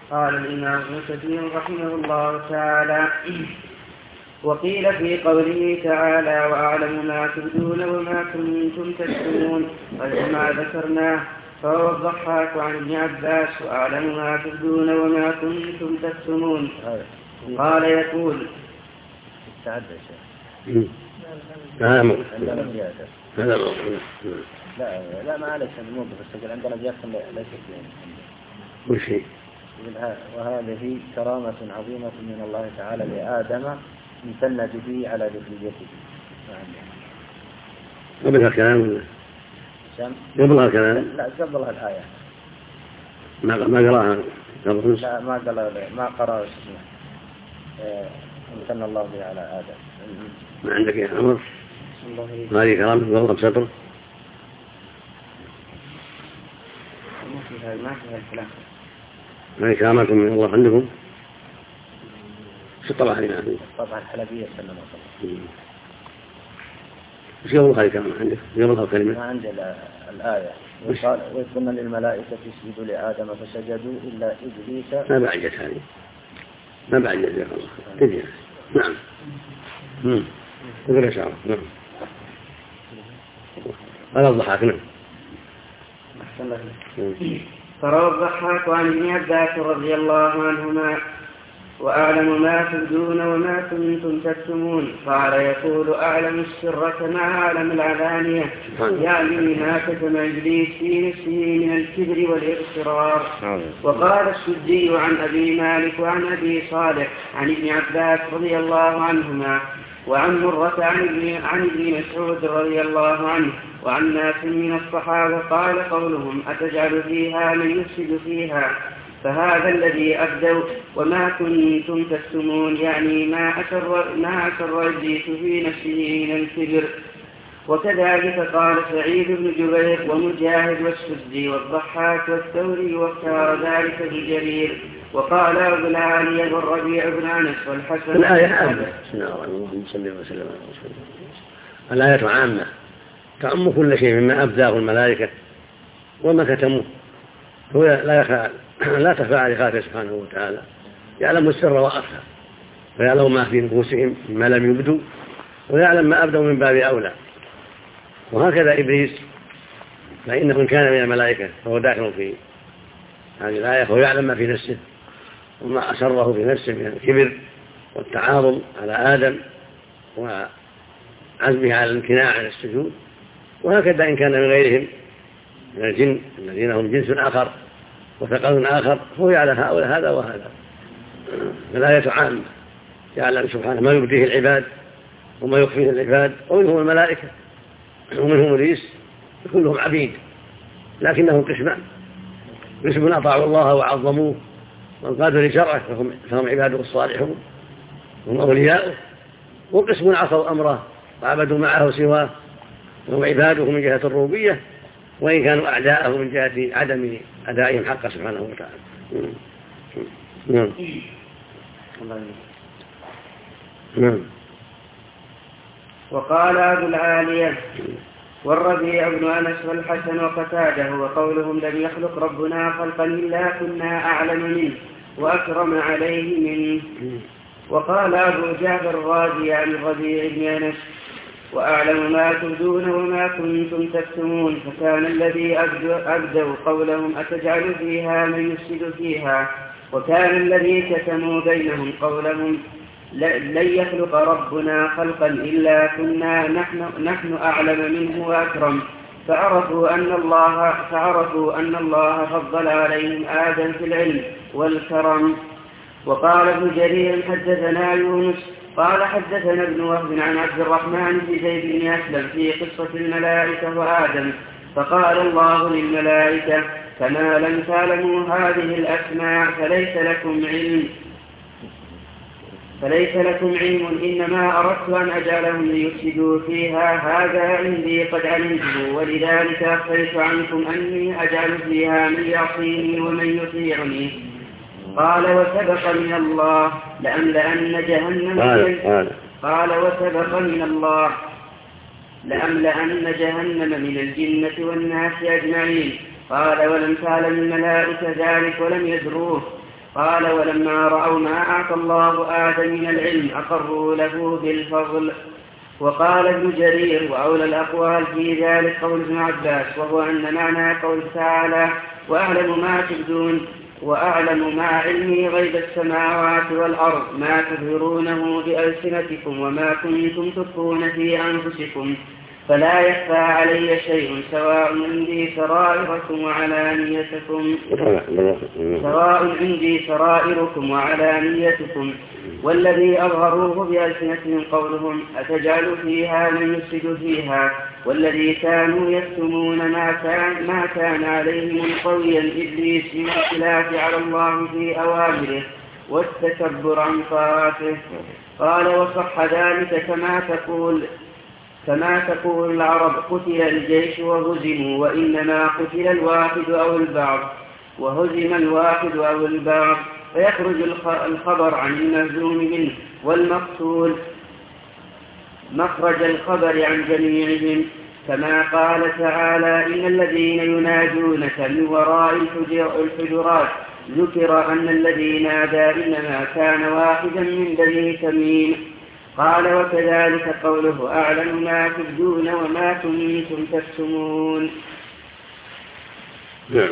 قال الإمام ابن كثير رحمه الله تعالى: وقيل في قوله تعالى: وأعلم ما تبدون وما كنتم تكتمون، ما ذكرناه، فهو الضحاك عن ابن عباس: وأعلم ما تبدون وما كنتم تكتمون. قال يقول: لا ما عليك الموقف السجل عندنا بيحصل ليس كل شيء. وهذه كرامة عظيمة من الله تعالى لآدم امتن به على ذريته. قبلها كلام ولا؟ قبلها كلام؟ لا قبلها الآية. ما قرأها؟ لا ما قرأ اسمه. امتن الله به على آدم. ما عندك يا عمر؟ هذه كرامة قبلها بسطر؟ ما فيها الكلام. ما هي كرامة من الله عندكم؟ شو طبعا هذه؟ طبعا الحلبية سلم الله. وش قبلها هذه كرامة عندك؟ قبلها الكلمة؟ ما عندي الآية. وقال: وقلنا للملائكة اسجدوا لآدم فسجدوا إلا إبليس. ما بعجت هذه. ما بعجت يا الله. تجي. نعم. تقول يا شعر. نعم. هذا الضحاك. نعم. فروى الضحاك عن ابن عباس رضي الله عنهما: وأعلم ما تبدون وما كنتم تكتمون. قال يقول: أعلم السر كما أعلم العلانية، يعني ما كتم إبليس في نفسه من الكبر والإصرار. وقال السدي عن أبي مالك وعن أبي صالح عن ابن عباس رضي الله عنهما وعن مرة عن ابن مسعود رضي الله عنه وعن ناس من الصحابة قال قولهم: أتجعل فيها من يفسد فيها؟ فهذا الذي أبدوا وما كنتم تكتمون، يعني ما أسر إبليس في نفسه من الكبر. وكذلك قال سعيد بن جبير ومجاهد والسدي والضحاك والثوري، واختار ذلك بجرير. وقال أبو العالية والربيع بن أنس والحسن. الآية عامة. بسم الله الرحمن الرحيم. الآية عامة تعم كل شيء مما أبداه الملائكة وما كتموه. هو لا تخفى على خافه سبحانه وتعالى، يعلم السر وأخفى، ويعلم ما في نفوسهم ما لم يبدوا، ويعلم ما أبدوا من باب أولى. وهكذا إبليس، فإنه إن كان من الملائكة فهو داخل في هذه الآية، فهو يعلم ما في نفسه وما أسره في نفسه من الكبر والتعاظم على آدم وعزمه على الامتناع عن السجود. وهكذا إن كان من غيرهم من الجن الذين هم جنس آخر وثقل آخر، هو يعلم هؤلاء هذا وهذا. الآية عامة، يعلم سبحانه ما يبديه العباد وما يخفيه العباد، ومنهم الملائكة ومنهم إبليس، كلهم عبيد لكنهم قسمان: قسم أطاعوا الله وعظموه وانقادوا لشرعه فهم عباده الصالحون هم أولياؤه، وقسم عصوا أمره وعبدوا معه سواه وهم عباده من جهة الربوبية، وإن كانوا أعداءه من جهة عدم أدائهم حقه سبحانه وتعالى. نعم. وقال أبو العالية والربيع بن أنس والحسن وقتاده وقولهم: لم يخلق ربنا خلقا إلا كنا أعلم منه وأكرم عليه منه. وقال أبو جعفر الرازي عن الربيع بن أنس: وأعلم ما تبدون وما كنتم تكتمون. فكان الذي أبدوا قولهم: أتجعل فيها من يفسد فيها؟ وكان الذي كتموا بينهم قولهم: لن يخلق ربنا خلقا إلا كنا نحن أعلم منه وأكرم. فعرفوا أن الله فضل عليهم آدم في العلم والكرم. وقال ابن جرير: حدثنا يونس قال حدثنا ابن وهب عن عبد الرحمن بن زيد بن أسلم في قصة الملائكة وآدم. فقال الله للملائكة: كما لم تعلموا هذه الأسماء فليس لكم علم، إنما أردت أن أجعلهم ليفسدوا فيها، هذا عندي قد علمته، ولذلك أخفيت عنكم أني أجعل فيها من يعصيني ومن يطيعني. قال: وسبق من الله لأملأن جهنم من الجنة والناس أجمعين. قال: ولم تعلم الملائكة ذلك ولم يدروه. قال ولما رأوا ما أعطى الله آدم من العلم أقروا له بالفضل. وقال ابن جرير وأولى الأقوال في ذلك قول ابن عباس، وهو أن معنى قول تعالى وأعلم ما تبدون وأعلم مع علمي غيب السماوات والأرض ما تظهرونه بألسنتكم وما كنتم تخفون في أنفسكم فلا يخفى علي شيء سواء عندي سرائركم وعلانيتكم والذي أظهروه بألسنتهم قولهم أتجعل فيها من يفسد فيها والذي كانوا يكتمون ما كان عليهم قويا إبليس من الخلاف على الله في أوامره والتكبر عن طاعته. قال وصح ذلك كما تقول العرب قتل الجيش وهزموا، وإنما قتل الواحد أو البعض وهزم الواحد أو البعض، فيخرج الخبر عن المهزوم منه والمقتول مخرج الخبر عن جميعهم، كما قال تعالى إن الذين ينادونك من وراء الحجرات ذكر أن الذي نادى إنما كان واحدا من بني تميم. قال وكذلك قوله أعلم ما تبدون وما كنتم تكتمون. نعم.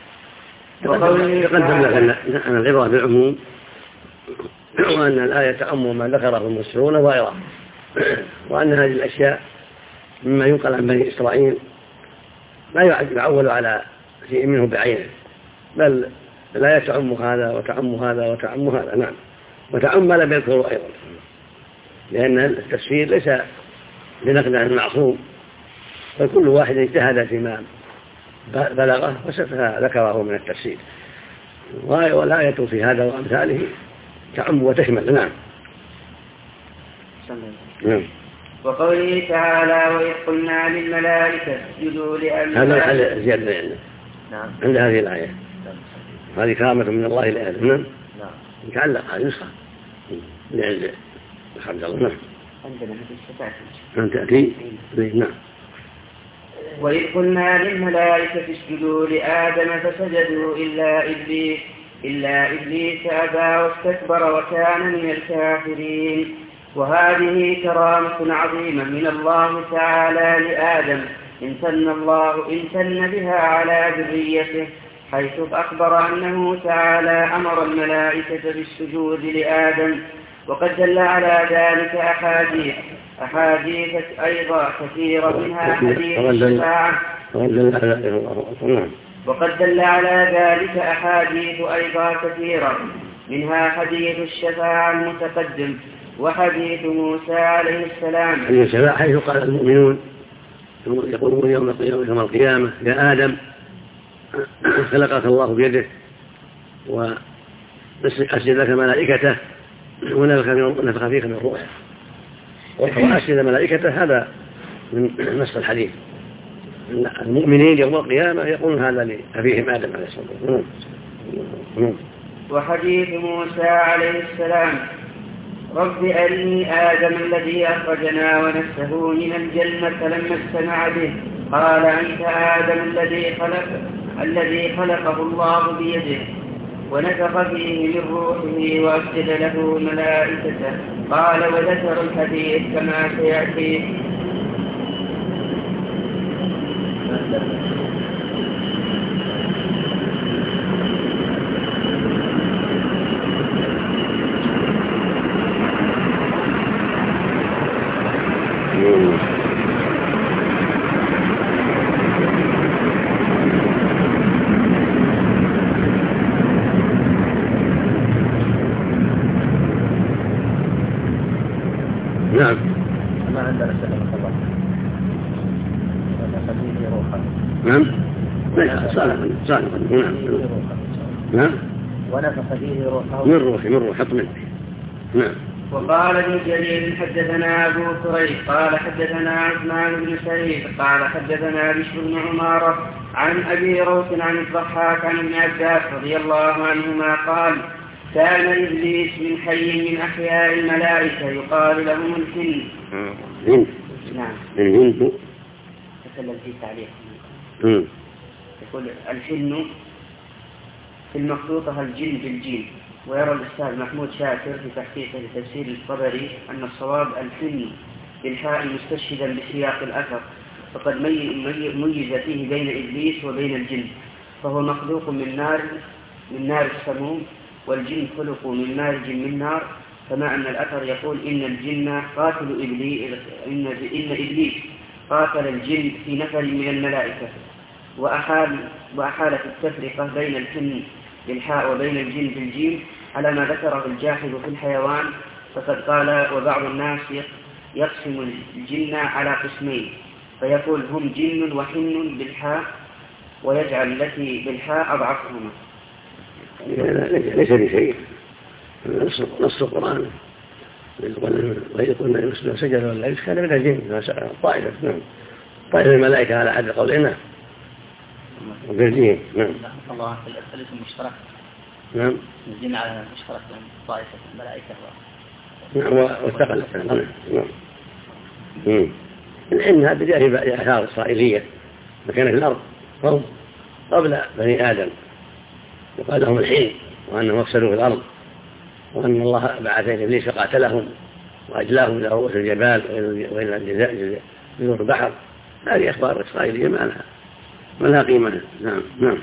تقدم لك أن العبرة بالعموم وأن الآية تعم ما ذكره المفسرون وغيره، وأن هذه الأشياء مما ينقل عن بني إسرائيل لا يعول على شيء منه بعينه، بل لا تعم هذا وتعم هذا وتعم هذا. نعم. وتعم ما لم يذكره أيضا، لأن التفسير ليس بنقل عن المعصوم، فكل واحد اجتهد فيما بلغه وذكره من التفسير، والآية في هذا وأمثاله تعم وتشمل. نعم. وقوله تعالى وإذ قلنا للملائكة اسجدوا لآدم. هذا الحل زيادة يعني. نعم. عند هذه الآية هذه كرامة من الله لآدم. نعم. يتعلق هذه نسخة لعند الحمد لله. نعم. عندنا هذه أن تأتي. نعم. وإذ قلنا للملائكة اسجدوا لآدم فسجدوا إلا إبليس أبى واستكبر وكان من الكافرين. وهذه كرامة عظيمة من الله تعالى لآدم امتن بها على ذريته، حيث أخبر أنه تعالى أمر الملائكة بالسجود لآدم. وقد دل على ذلك أحاديث أيضا كثيرة منها حديث الشفاعة. وقد دل على ذلك أحاديث أيضا كثيرة منها حديث الشفاعة المتقدم وحديث موسى عليه السلام. حيث قال المؤمنون يقولون يوم القيامة يا آدم خلقك الله بيده وأسجد لك ملائكته ونفخ فيك من روحه، وأسجد ملائكته. هذا من نص الحديث. المؤمنين يوم القيامة يقولون هذا لأبيهم آدم عليه الصلاة والسلام. وحديث موسى عليه السلام رب أرني آدم الذي أخرجنا ونفسه من الجنة لما اجتمع به، قال أنت آدم الذي خلقه الله بيده ونفخ فيه من روحه وأسجد له ملائكته. قال وذكر الحديث كما سيأتي. نعم. ما عندنا سلام الله ونفخ روحه. نعم. نعم. ونفخ فيه روحه من روح حط منه. نعم. وقال ابن جرير حدثنا أبو كريب قال حدثنا عثمان بن سعيد قال حدثنا بشر بن عمارة عن أبي روح عن الضحاك عن ابن عباس رضي الله عنهما قال كان إبليس من حي من أحياء الملائكة يقال لهم الجن. نعم. الجن. تكلم في تعليق. يقول الجن في المخطوطة الجن بالجيم. ويرى الأستاذ محمود شاكر في تحقيقه لتفسير الطبري أن الصواب الحن بالحاء مستشهدا بسياق الأثر، فقد ميز فيه بين إبليس وبين الجن، فهو مخلوق من نار السموم، والجن خلقوا من مارج من نار، كما أن الأثر يقول إن الجن قاتلوا إبليس، إن إبليس قاتل الجن في نفر من الملائكة، وأحال في التفرقة بين الحن بالحاء وبين الجن بالجيم على ما ذكره الجاحظ في الحيوان، فقد قال وبعض الناس يقسم الجن على قسمين، فيقول هم جن وحن بالحاء، ويجعل التي بالحاء أضعفهما. ليس بشيء، نص القرآن ويقول أن يسجد سجد ولا يسجد كان من الجن طائفة، نعم، طائفة الملائكة على حد قولنا وبالجن. نعم. الله في الاسم المشترك. نعم. الجن على المشترك بين طائفة الملائكة. نعم، واستقلت. نعم. الحين هذا جاء في آثار إسرائيلية مكان في الأرض قوم قبل بني آدم وقال لهم الحين وأنهم أفسدوا في الأرض، وأن الله بعث إبليس فقاتلهم وأجلاهم إلى رؤوس الجبال وإلى جذور البحر. هذه أخبار إسرائيلية ما لها قيمة. نعم.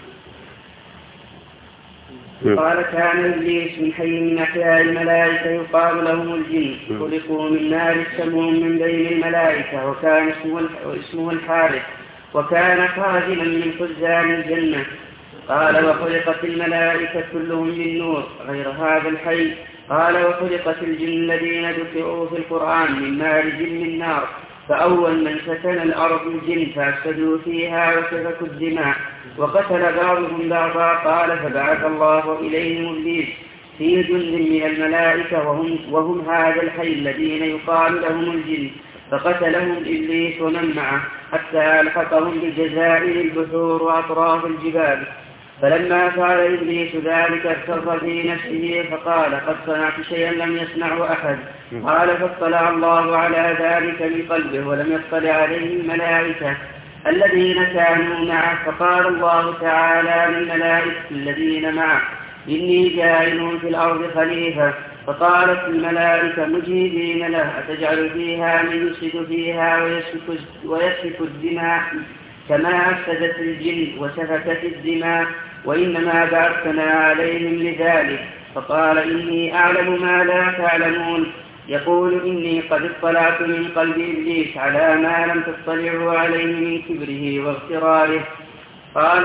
قال كان إبليس من حي من أحياء الملائكة يقال لهم الجن، خلقوا من نار السموم من بين الملائكة، وكان اسمه الحارث، وكان خازنا من خزان الجنة. قال وخلقت الملائكة كلهم من نور غير هذا الحي. قال وخلقت الجن الذين ذكروا في القرآن من مارج من نار، فأول من سكن الأرض الجن فأفسدوا فيها وسفكوا الدماء وقتل بعضهم بعضا. قال فبعث الله إليهم إبليس في جند من الملائكة وهم هذا الحي الذين يقال لهم الجن، فقتلهم إبليس ومن معه حتى ألحقهم بجزائر البحور وأطراف الجبال. فلما فعل إبليس ذلك ارتضى في نفسه فقال قد صنعت شيئا لم يصنعه أحد. قال فاطلع الله على ذلك من قلبه ولم يطلع عليه الملائكة الذين كانوا معه. فقال الله تعالى للملائكة الذين معه إني جاعل في الأرض خليفة. فقالت الملائكة مجيبين له أتجعل فيها من يفسد فيها ويسفك الدماء كما أفسدت الجن وسفكت الدماء، وإنما بعثنا عليهم لذلك. فقال إني أعلم ما لا تعلمون. يقول إني قد اطلعت من قلب إبليس على ما لم تطلعوا عليه من كبره واغتراره. قال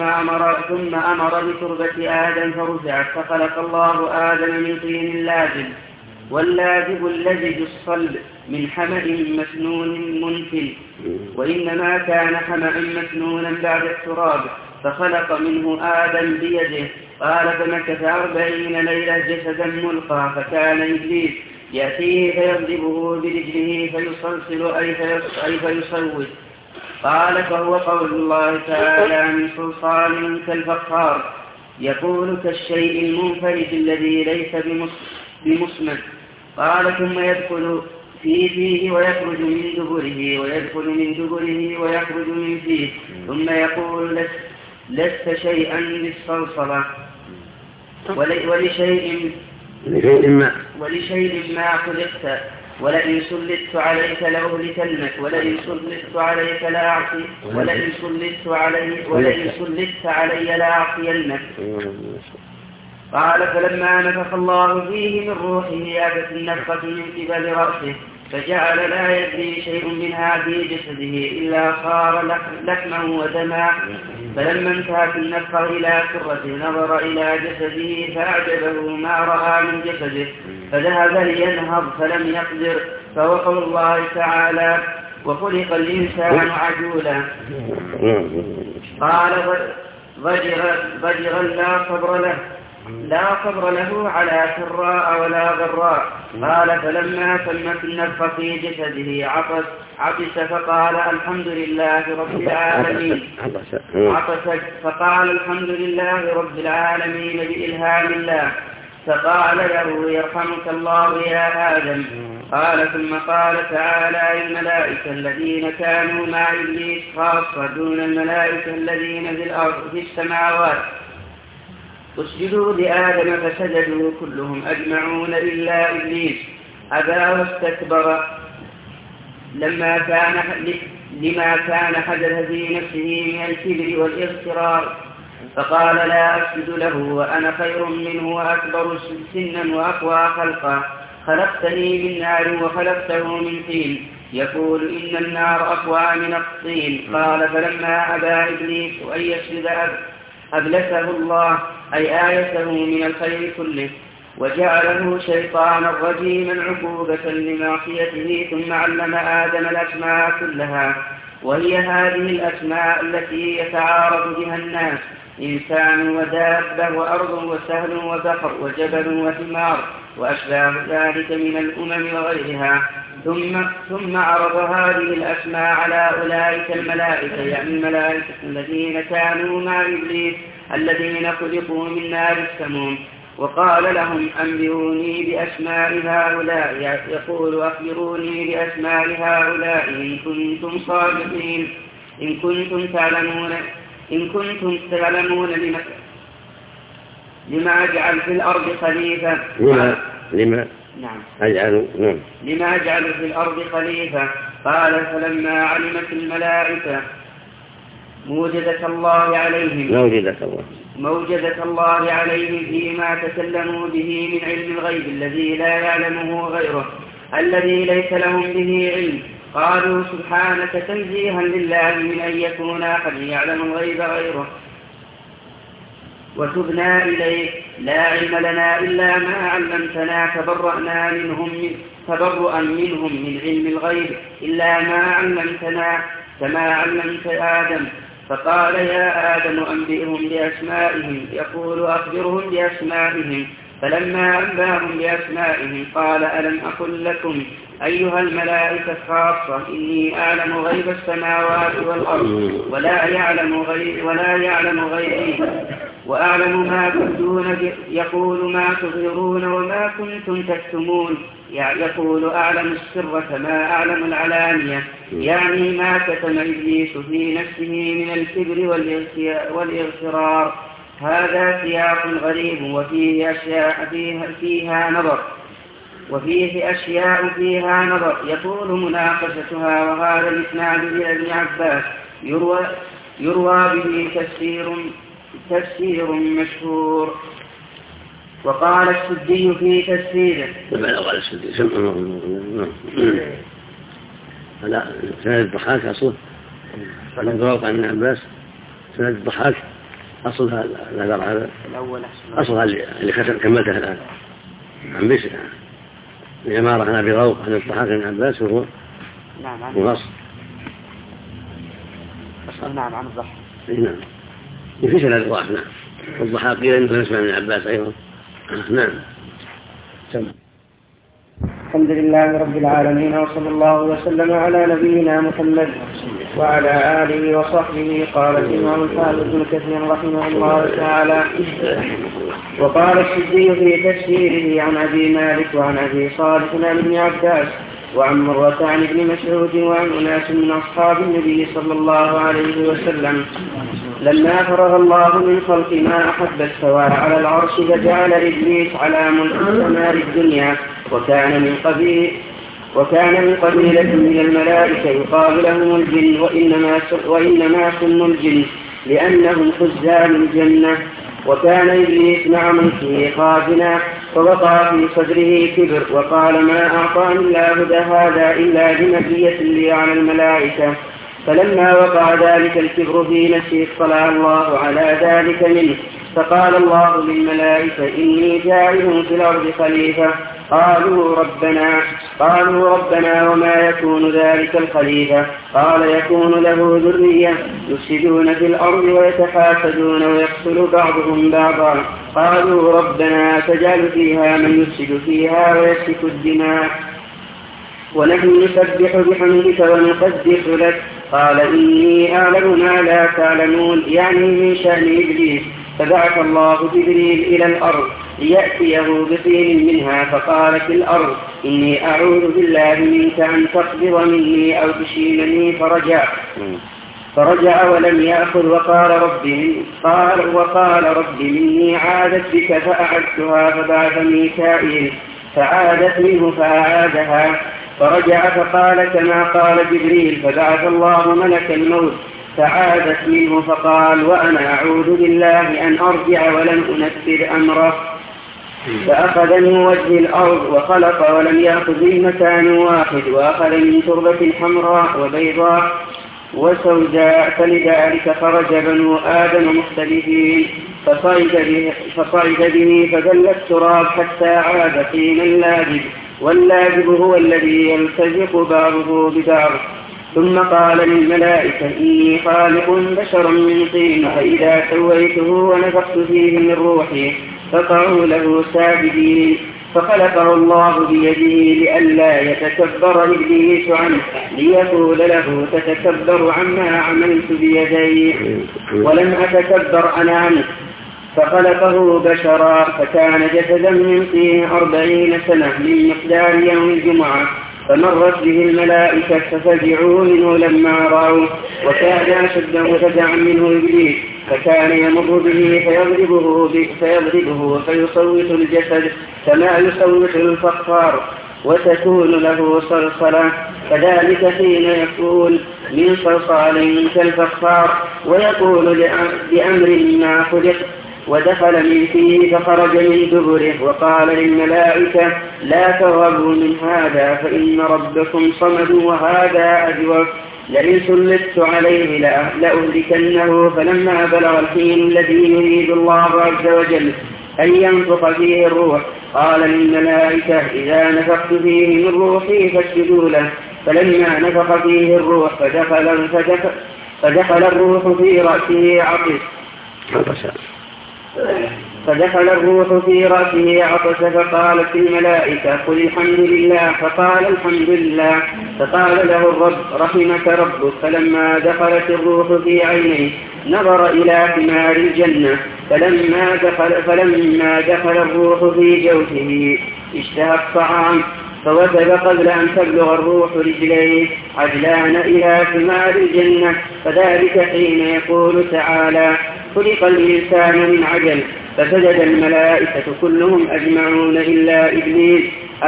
ثم أمر بتربة آدم فرفعت، فخلق الله آدم من طين لازب، واللازب اللزج الصلب من حمأ مسنون منتن، وإنما كان حمأ مسنونا بعد التراب، فخلق منه آدم بيده. قال فمكث 40 ليلة جسدا ملقى، فكان إبليس يأتيه فيضربه برجله فيصلصل أي فيصوت. قال فهو قول الله تعالى من صلصال كالفخار، يقول كالشيء المنفرد الذي ليس بمصمد. قال ثم يدخل في فيه ويخرج من دبره، ويدخل من دبره ويخرج من فيه، ثم يقول لست شيئا بالصلصلة ولشيء ما خلقت، ولئن سلطت عليك لأهلكنك، ولئن سلطت عليك لأعصي، ولئن سلطت علي لأعصينك. قال فلما نفخ الله فيه من روحه أتت النفخة من قبل رأسه، فجعل لا يدري شيء منها في جسده إلا صار لحما ودما. فلما انتهت النفخة إلى سرة نظر إلى جسده فأعجبه ما رأى من جسده، فذهب لينهض فلم يقدر. فوقع الله تعالى وخلق الإنسان عجولا. قال ضجرا لا صبر له على سراء ولا ضراء. قال فلما تمت النفخة في جسده عطس فقال الحمد لله رب العالمين. فقال الحمد لله رب العالمين بإلهام الله. فقال له يرحمك الله يا آدم. قال ثم قال تعالى للملائكة الذين كانوا مع إبليس خاصة دون الملائكة الذين في الأرض في السماوات. اسجدوا لآدم فسجدوا كلهم أجمعون إلا إبليس أبى واستكبر لما كان حدث في نفسه من الكبر والاغترار، فقال لا أسجد له وأنا خير منه وأكبر سنا وأقوى خلقا، خلقتني من نار وخلقته من طين، يقول إن النار أقوى من الطين. قال فلما أبى إبليس أن يسجد أبلسه الله أي آيته من الخير كله، وجعله شيطانا رجيما عقوبة لمعصيته، ثم علم آدم الأسماء كلها، وهي هذه الأسماء التي يتعارض بها الناس: إنسان ودابة وأرض وسهل وبحر وجبل وثمار وأشباه ذلك من الأمم وغيرها. ثم عرض هذه الأسماء على أولئك الملائكة، يعني الملائكة الذين كانوا مع إبليس الذين خلقوا من نار السموم، وقال لهم أنبئوني بأسماء هؤلاء، يقول أخبروني بأسماء هؤلاء إن كنتم صادقين، إن كنتم تعلمون لما أجعل في الأرض خليفة. لما أجعل في الأرض خليفة. قال فلما علمت الملائكة موجدة الله عليهم فيما تكلموا به من علم الغيب الذي لا يعلمه غيره الذي ليس لهم به علم، قالوا سبحانك تنزيها لله من أن يكون أحد يعلم الغيب غيره، وتبنا إليك لا علم لنا إلا ما علمتنا، تبرؤا منهم من علم الغيب إلا ما علمتنا كما علمت آدم. فقال يا آدم أنبئهم بأسمائهم، يقول أخبرهم بأسمائهم. فلما أنباهم بأسمائهم قال ألم أقل لكم أيها الملائكة خاصة إني أعلم غيب السماوات والأرض ولا يعلم غيري وأعلم ما تبدون، يقول ما تظهرون وما كنتم تكتمون، يقول أعلم السر كما أعلم العلانية، يعني ما كتم إبليس في نفسه من الكبر والاغترار. هذا سياق غريب وفيه أشياء فيها نظر يطول مناقشتها، وهذا الإسناد إلى ابن عباس يروى به تفسير مشهور. وقال السدي في تفسيره لا سند الضحاك أصله الضراوق عن ابن عباس، سند الضحاك أصل هذا أصل اللي كملته الآن عن بشر العمارة عن أبي روق عن الضحاك عن عباس، وهو نص نعم عن الضحاك. نعم يفيش هذا الضعف. نعم والضحاك قيل إنه نسمع من عباس أيضا. نعم. الحمد لله رب العالمين، وصلى الله وسلم على نبينا محمد وعلى آله وصحبه. قال الإمام الحافظ ابن كثير رحمه الله تعالى: وقال السدي في تفسيره عن أبي مالك وعن أبي صالح عن ابن عباس وعن مرة عن ابن مسعود وعن أناس من أصحاب النبي صلى الله عليه وسلم: لما فرغ الله من خلق ما أحب استوى على العرش فجعل إبليس على ملك السماء الدنيا، وكان من قبيلة من الملائكة يقال لهم الجن، وإنما سموا الجن لأنهم خزان الجنة. وكان إبليس مع ملكه خازنا، فوقع في صدره كبر وقال ما أعطاني الله هذا إلا بمزية لي على الملائكة. فلما وقع ذلك الكبر في نفسه اطلع الله على ذلك منه، فقال الله للملائكة إني جاعل في الأرض خليفة. قالوا ربنا وما يكون ذلك الخليفة؟ قال يكون له ذرية يفسدون في الأرض ويتحاسدون ويقتل بعضهم بعضا. قالوا ربنا تجعل فيها من يفسد فيها ويسفك الدماء ونحن نسبح بحمدك ونقدس لك. قال إني أعلم ما لا تعلمون، يعني من شأن إبليس. فبعث الله جبريل إلى الأرض ليأتيه بطين منها، فقالت الأرض إني أعوذ بالله منك أن تقبض مني أو تشيلني، فرجع. فرجع ولم يأخذ وقال رب مني عادت بك فأعدتها، فبعث ميكائيل فعادت منه فأعادها، فرجع فقال كما قال جبريل، فبعث الله ملك الموت فعادت منه فقال وأنا أعوذ بالله أن أرجع ولم أنفذ أمره، فأخذ من وجه الأرض وخلق ولم يأخذ من مكان واحد، وأخذ من تربة حمراء وبيضاء وسوداء، فلذلك خرج بنو آدم مختلفين، فصعد به فدل التراب حتى عاد طينا لاجب، واللاجب هو الذي يلتزق بعضه ببعض. ثم قال للملائكة إني خالق بشرا من طين، فإذا سويته ونفخت فيه من روحي فقعوا له ساجدين، فخلقه الله بيده لئلا يتكبر إبليس عنه، ليقول له تتكبر عما عملت بيدي ولم أتكبر أنا عنه، فخلقه بشرا، فكان جسدا من طين 40 سنة من مقدار يوم الجمعة، فمرت به الملائكة ففزعوا منه لما رأوه، وكان أشد فزعا منه إبليس، فكان يمر به فيضربه فيصوت الجسد كما يصوت الفخار، وتكون له صلصلة، كذلك حين يكون من صلصال كالفخار، ويقول بأمر ما خلق، ودخل من فيه فخرج من دبره، وقال للملائكة لا ترغبوا من هذا فإن ربكم صمد وهذا أجوف، لئن سلطت عليه لأهلكنه. فلما بلغ الحين الذي يريد الله عز وجل أن ينفخ فيه الروح قال للملائكة إذا نفخت فيه من روحي فاسجدوا له، فلما نفخ فيه الروح فدخل الروح في رأسه عطس، فقالت الملائكة قل الحمد لله، فقال الحمد لله، فقال له الرب رحمك ربك. فلما دخلت الروح في عينيه نظر إلى ثمار الجنة، فلما دخل الروح في جوفه اشتهى الطعام، فوثب قبل أن تبلغ الروح رجليه عجلان إلى ثمار الجنة، فذلك حين يقول تعالى خلق الإنسان من عجل، فسجد الملائكة كلهم أجمعون إلا إبليس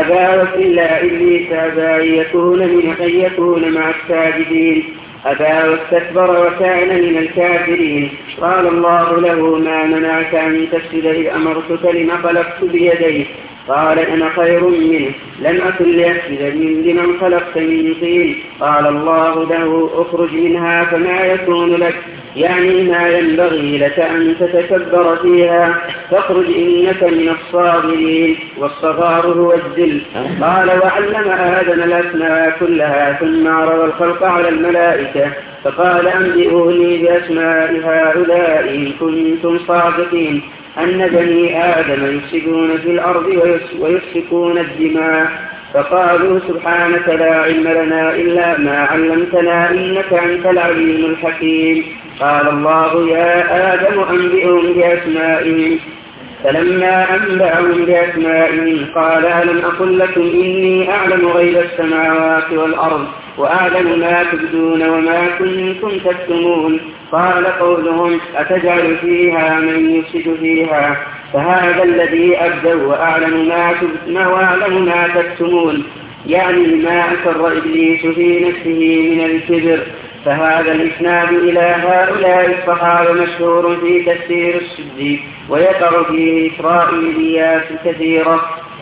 أبى أن يكون مع الساجدين، أبى واستكبر وكان من الكافرين. قال الله له ما منعك أن تسجد إذ أمرتك لما خلقت بيدي؟ قال أنا خير منه لم أكن لأسجد لمن خلقت من طين. قال الله له اخرج منها فما يكون لك، يعني ما ينبغي لك أن تتكبر فيها، فاخرج إنك من الصاغرين، والصغار هو الذل. قال وعلم آدم الأسماء كلها ثم عرض الخلق على الملائكة فقال أنبئوني بأسماء هؤلاء إن كنتم صادقين أن بني آدم يفسدون في الأرض ويسفكون الدماء. فقالوا سبحانك لا علم لنا إلا ما علمتنا إنك أنت العليم الحكيم. قال الله يا آدم أنبئهم بأسمائهم، فلما أنبأهم بأسمائهم قال ألم أقل لكم إني أعلم غيب السماوات والأرض وأعلم ما تبدون وما كنتم تكتمون. قال قولهم أتجعل فيها من يفسد فيها، فهذا الذي أبدأ وأعلم ما تكتمون، يعني ما أسر إبليس في نفسه من الكبر. فهذا الإسناد إلى هؤلاء الصحابة مشهور في تفسير السدي، ويقع فيه إسرائيليات كثيرة،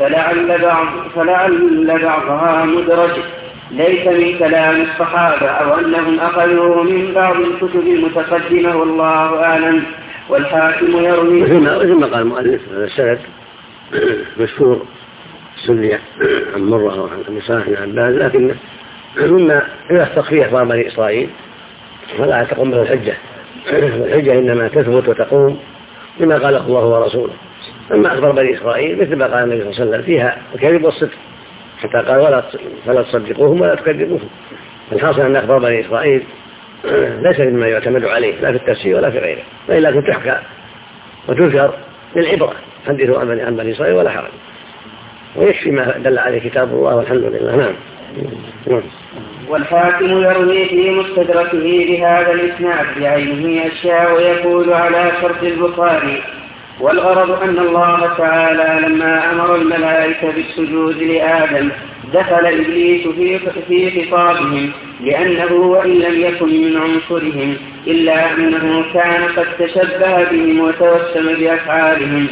فلعل بعضها مدرج ليس من كلام الصحابة أو أنهم أخذوه من بعض الكتب المتقدمة والله أعلم. والحاكم يروي مثل ما قال المؤلف هذا السند مشهور السنية عن مرة وعن صالح بن عباس، لكن مما يفتق فيه أخبار بني إسرائيل فلا تقوم به الحجة، والحجة إنما تثبت وتقوم بما قاله الله ورسوله. أما أخبار بني إسرائيل مثل ما قال النبي صلى الله عليه وسلم فيها الكذب والصدق، حتى قال فلا تصدقوهم ولا تكذبوهم. الحاصل أن أخبار بني إسرائيل ليس مما يعتمد عليه لا في التفسير ولا في غيره، لكن تحكى وتذكر للعبرة، حدثوا عن بني إسرائيل ولا حرج، ويكفي ما دل عليه كتاب الله والحمد لله. نعم. والحاكم يروي في مستدركه بهذا الإسناد بعينه أشياء ويقول على شرط البخاري. والغرض أن الله تعالى لما أمر الملائكة بالسجود لآدم دخل إبليس في خطابهم، لأنه وإن لم يكن من عنصرهم إلا أنه كان قد تشبه بهم وتوسم بأفعالهم.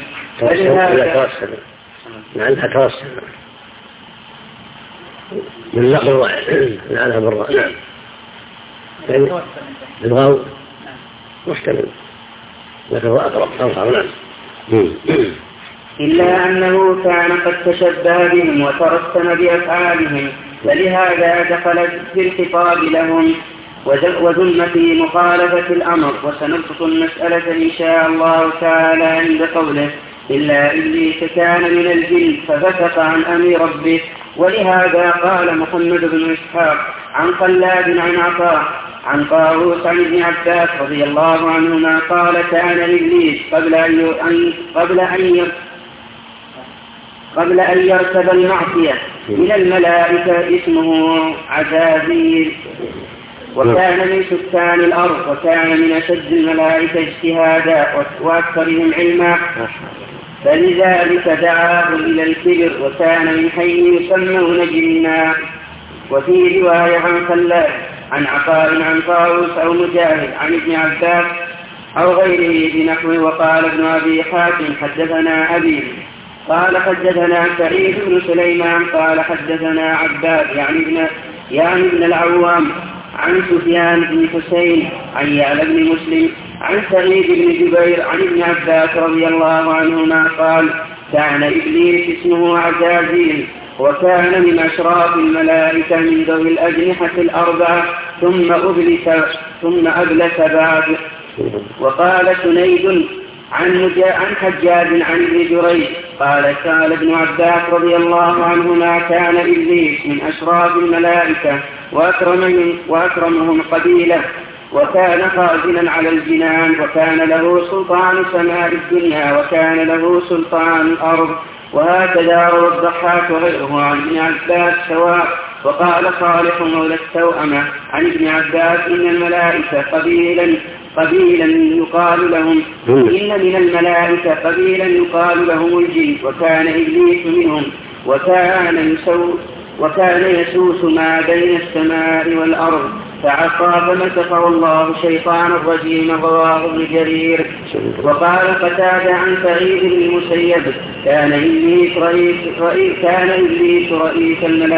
لأنها توسم من لقب واحد لعنها بالراء. نعم بالواو محتمل لكن هو أقرب أظهر. نعم إلا أنه كان قد تشبه بهم وترسم بأفعالهم، فلهذا دخل في الخطاب لهم وذم في مخالفة الأمر. وسنبسط المسألة إن شاء الله تعالى عند قوله إلا إبليس كان من الجن ففسق عن أمر ربه. ولهذا قال محمد بن إسحاق عن خلاد عن عطاء عن طاووس عن ابن عباس رضي الله عنهما قال كان إبليس قبل أن يرتب المعصية من الملائكة اسمه عزازيل، وكان من سكان الأرض، وكان من أشد الملائكة اجتهادا وأكثرهم علما، فلذلك دعاه إلى الكبر، وكان من حين يسمون جنا. وفي رواية عن خلاد عن عطاء عن طاووس أو مجاهد عن ابن عباس أو غيره بنحوه. وقال ابن أبي حاتم حدثنا أبي قال حدثنا سعيد بن سليمان قال حدثنا عباد يعني ابن العوام عن سفيان بن حسين عن يعلى بن مسلم عن سعيد بن جبير عن ابن عباس رضي الله عنهما قال كان إبليس اسمه عزازيل، وكان من أشراف الملائكة من ذوي الأجنحة الأربعة، ثم أبلس بعد. وقال سنيد عن حجاج عن ابن جريج قال ابن عباس رضي الله عنهما كان إبليس من أشراف الملائكة وأكرمهم قبيلة، وكان خازنا على الجنان، وكان له سلطان سماء الدنيا، وكان له سلطان الأرض. وهكذا روى الضحاك وغيره عن ابن عباس سواء. وقال صالح مولى التوأمة عن ابن عباس إن الملائكة قبيلا يقال لهم إن من الملائكة قبيلا يقال لهم الجن، وكان إبليس منهم، وكان يسوس ما بين السماء والأرض، فعصى فمسخه الله شيطان الرجيم. رواه ابن جرير. وقال قتادة عن سعيد بن المسيب كان إبليس رئيس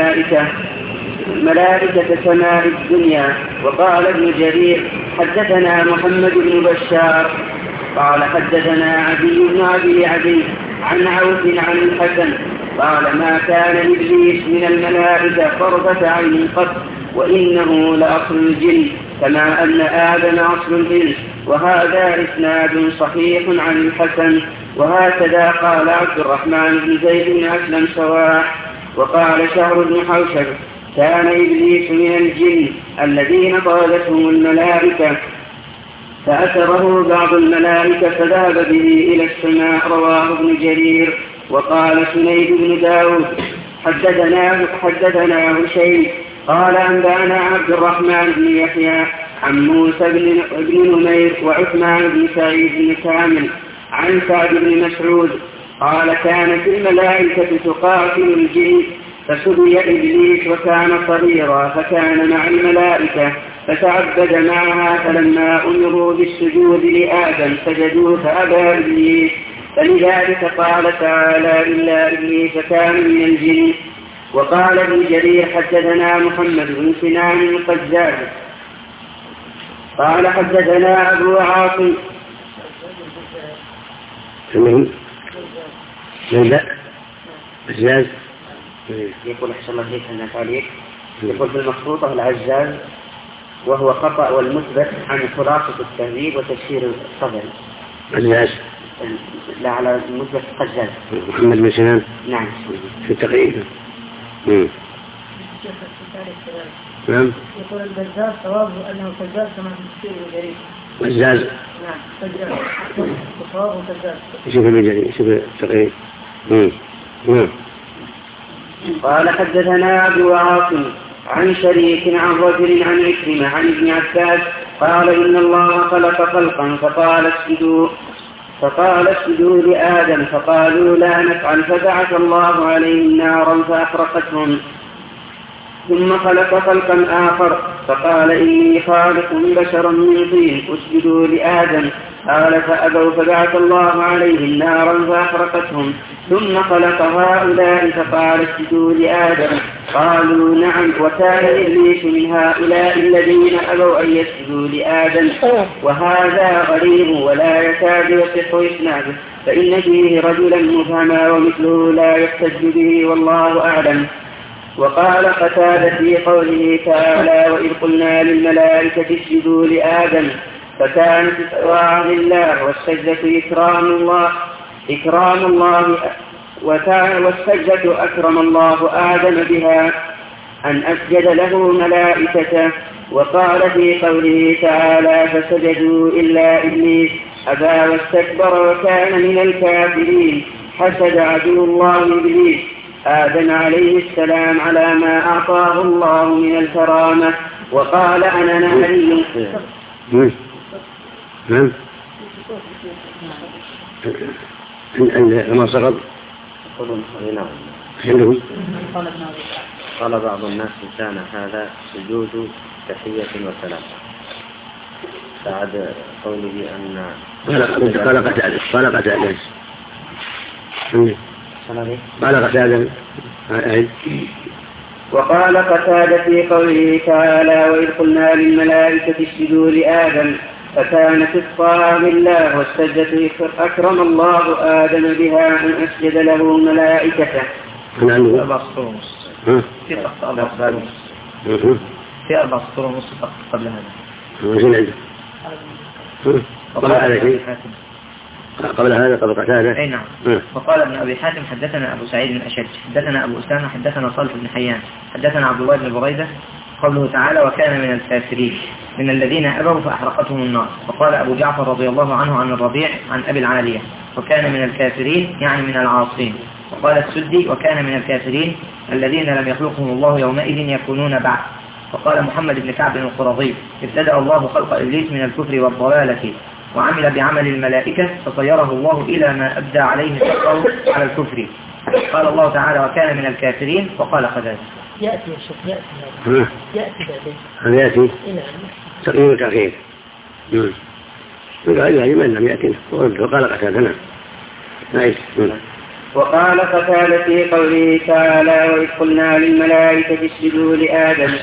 الملائكة سماء الدنيا. وقال ابن جرير حدثنا محمد بن بشار قال حدثنا عدي بن أبي عدي عن عوف عن الحسن قال ما كان إبليس من الملائكة طرفة عين قط، وإنه لأصل الجن كما أن آدم أصل الإنس. وهذا إسناد صحيح عن الحسن. وهكذا قال عبد الرحمن بن زيد بن أسلم سواء. وقال شهر بن حوشب كان إبليس من الجن الذين طالتهم الملائكة، فأثره بعض الملائكة فذهب به إلى السماء. رواه ابن جرير. وقال سنيد بن داود حدثنا هشيم قال أنبأنا عبد الرحمن بن يحيى عن موسى بن نمير وعثمان بن سعيد بن كامل عن سعد بن مسعود قال كانت الملائكة تقاتل الجن، فسبي إبليس وكان صغيرا فكان مع الملائكة فتعبد معها، فلما أمروا بالسجود لآدم سجدوا فأبى إبليس، فلذلك قال تعالى إلا إبليس كان من الجن. وقال ابن جرير حدثنا محمد بن سنان القزاز قال حدثنا أبو عاصم العزاز يقول أحسن الله عليك أن تعليق يقول بالمخطوطة العزاز وهو خطأ والمثبت عن خلاصة التهذيب وتفسير الصدر. العزاز لا على المثبت قزاز. محمد بن سنان نعم في التقريب. نعم يقول البزاز صوابه أنه كذاب كما في التفسير الجريد. بزاز نعم كذاب وصوابه كذاب. شوف الجريد شوف التقريب. قال حدثنا أبو عاصم عن شريك عن رجل عن عكرمة عن ابن عباس قال إن الله خلق خلقا فقال اسجدوا لآدم فقالوا لا نفعل فبعث الله عليهم نارا فأحرقتهم ثم خلق خلقا آخر فقال إني خالق بشرا من طين اسجدوا لآدم قال فأبوا فبعث الله عليهم نارا فأحرقتهم ثم خلق هؤلاء فقال اسجدوا لآدم قالوا نعم وكان إبليس من هؤلاء الذين أبوا أن يسجدوا لآدم وهذا غريب ولا يكاد يصح إسناده فإن فيه رجلا مبهما ومثله لا يحتج به والله أعلم. وقال قتادة في قوله تعالى وإذ قلنا للملائكة اسجدوا لآدم فكانت إطاعة لله والسجدة إكرام الله والسجدة أكرم الله آدم بها أن أسجد له ملائكته. وقال في قوله تعالى فسجدوا إلا إبليس أبى واستكبر وكان من الكافرين حسد عدو الله إبليس آدم عليه السلام على ما أعطاه الله من الكرامة وقال أنا نهري. لما سقط قال بعض الناس كان هذا سجود تحية وسلام بعد قوله أن قال قتادة وقال قتادة في قوله تعالى وإذ قلنا للملائكة اسجدوا لآدم فكانت إطاعة لله والسجدة أكرم الله آدم بها أن أسجد له ملائكته. في 4 سطور ونص قبل هذا. قبل هذا قبل قتادة. أي نعم. وقال ابن أبي حاتم حدثنا أبو سعيد بن أشج حدثنا أبو أسامة حدثنا صالح بن حيان حدثنا عبد الله بن بريدة قوله تعالى وكان من الكافرين من الذين أبوا فأحرقتهم النار. وقال أبو جعفر رضي الله عنه عن الربيع عن أبي العالية وكان من الكافرين يعني من العاصين. وقال السدي وكان من الكافرين الذين لم يخلقهم الله يومئذ يكونون بعد. وقال محمد بن كعب القرظي ابتدأ الله خلق إبليس من الكفر والضلالة وعمل بعمل الملائكة فصيره الله إلى ما أبدى عليه التقوى على الكفر. قال الله تعالى وكان من الكافرين وقال قتادة يأتي يا شيخ يأتي بعدين يأتي تقييم التأخير يقال من لم يأتي وقال قتادة وقال قتادة في قوله تعالى وإذ قلنا للملائكة اسجدوا لآدم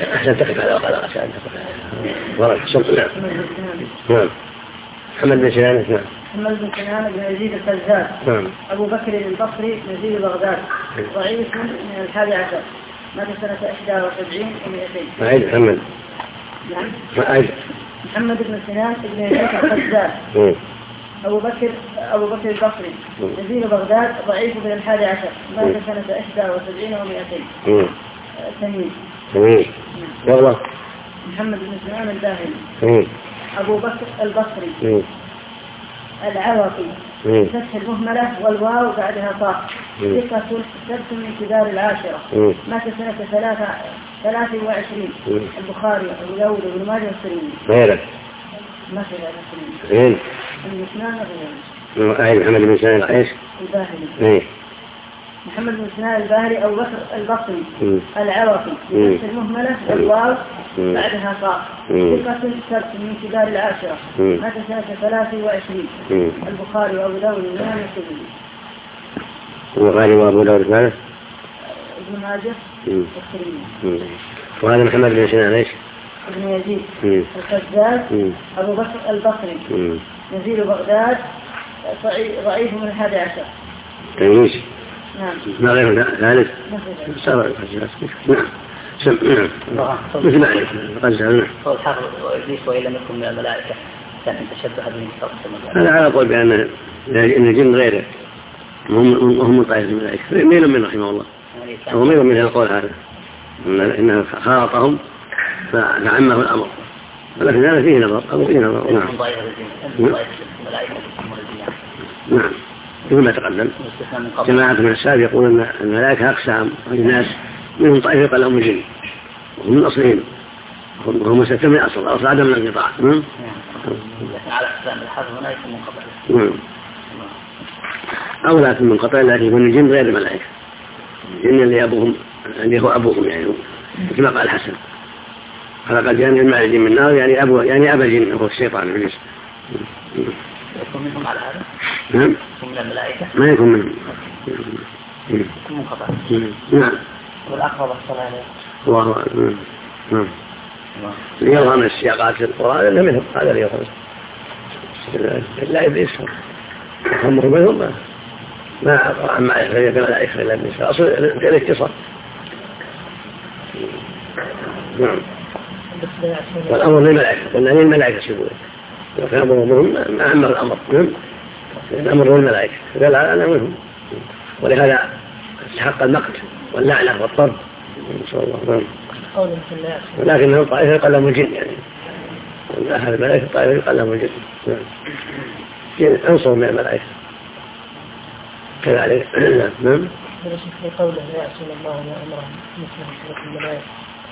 محمد بن سنان محمد بن سنان بن يزيد الفزاز أبو بكر البصري نزيل بغداد ضعيف من 11 مات سنة 71 و200. أعيد محمد. نعم. محمد بن سنان بن يزيد الفزاز أبو بكر البصري نزيل بغداد ضعيف من 11 مات سنة 71 و200. تميم. والله. محمد بن سنان الباهلي. أبو بكر البصري العراقي فتح المهملة والواو بعدها طاء ثقة سبت من كبار العاشرة مات سنة 23. البخاري أبو داود بن ماجه السلمي غيرك ما في غير المسنان محمد بن سنان ايش الباهلي محمد بن سنان الباهلي أبو بكر البصري العراقي فتح المهملة والواو بعدها طاء ثقة سبت من كبار العاشرة مات سنة 23. البخاري وأبو داود بن ماجه السلمي البخاري وأبو داود ماذا؟ ابن ماجه السلمي. وهذا محمد بن سنان ايش؟ ابن يزيد الفزاز أبو بكر البصري نزيل بغداد ضعيف من 11. تمييز. نعم. ما غير ذلك؟ نعم. مثل ما قد سألنا. هو الحافظ وإبليس وإن لم يكن من الملائكة كان تشبه بالمصطفى. هذا على قول بأن الجن غيره وهم من طائفة الملائكة ميل من رحمه الله هو ميل من القول هذا إنه خاطهم فعمه الأمر ولكن هذا فيه نظر أو فيه نظر. نعم. نعم. مثل ما تقدم. جماعة من السلف يقول أن الملائكة أقسام للناس منهم طائفة يقال لهم الجن وهم من أصلهم وهم ستة من أصل عدم الانقطاع. على أقسام الحظ هنا يكون منقطع. أو لا يكون منقطع لكن يكون الجن غير الملائكة. الجن اللي هو أبوهم يعني كما قال الحسن خلق الجن المعرج من النار يعني أبا الجن هو الشيطان إبليس. يكون منهم على هذا؟ نعم. يكون من الملائكة؟ ما يكون منهم. يكون منقطع. نعم. والأقرب الصلاة عليه. الله أكبر. نعم. ليظهر من السياقات في القرآن أنه منهم هذا ليظهر. لا إبليس أمر منهم ما أقرأ عن معرفة الملائكة إلا النساء أصل الاتصال. نعم. والأمر للملائكة قلنا للملائكة سبوه وكان أمرهم ما أمر الأمر الأمر للملائكة قال أنا منهم ولهذا استحق المقت واللعنة والطرد صلى الله عليه وسلم. ولكنهم طائفة يقلهم الجن يعني هذا الملائكة طائفة يقلهم الجن أنصر من الملائكة كذلك. نعم. في قوله لا يعصون الله ما أمره مثل الملائكة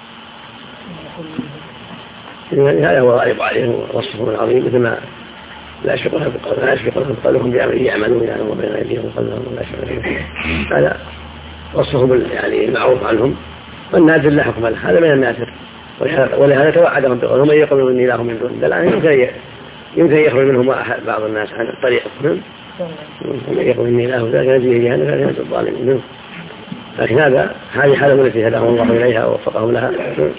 هذا هو غالب عليهم وصفهم العظيم مثل ما لا يشفق لهم بقولهم يعملون يعني وبين أيديهم وقلبهم ولا يشفق لهم هذا وصفهم يعني المعروف عنهم والنادر لا حكم له هذا من النادر ولهذا توعدهم بقولهم من يقولون إني إله من دون الآن يمكن يخرج منهم بعض الناس عن الطريق ومن يقول إني إله ذاك نجيه جهنم فلا ينسى الظالمين. لكن هذه حالة التي هداهم الله إليها ووفقهم لها.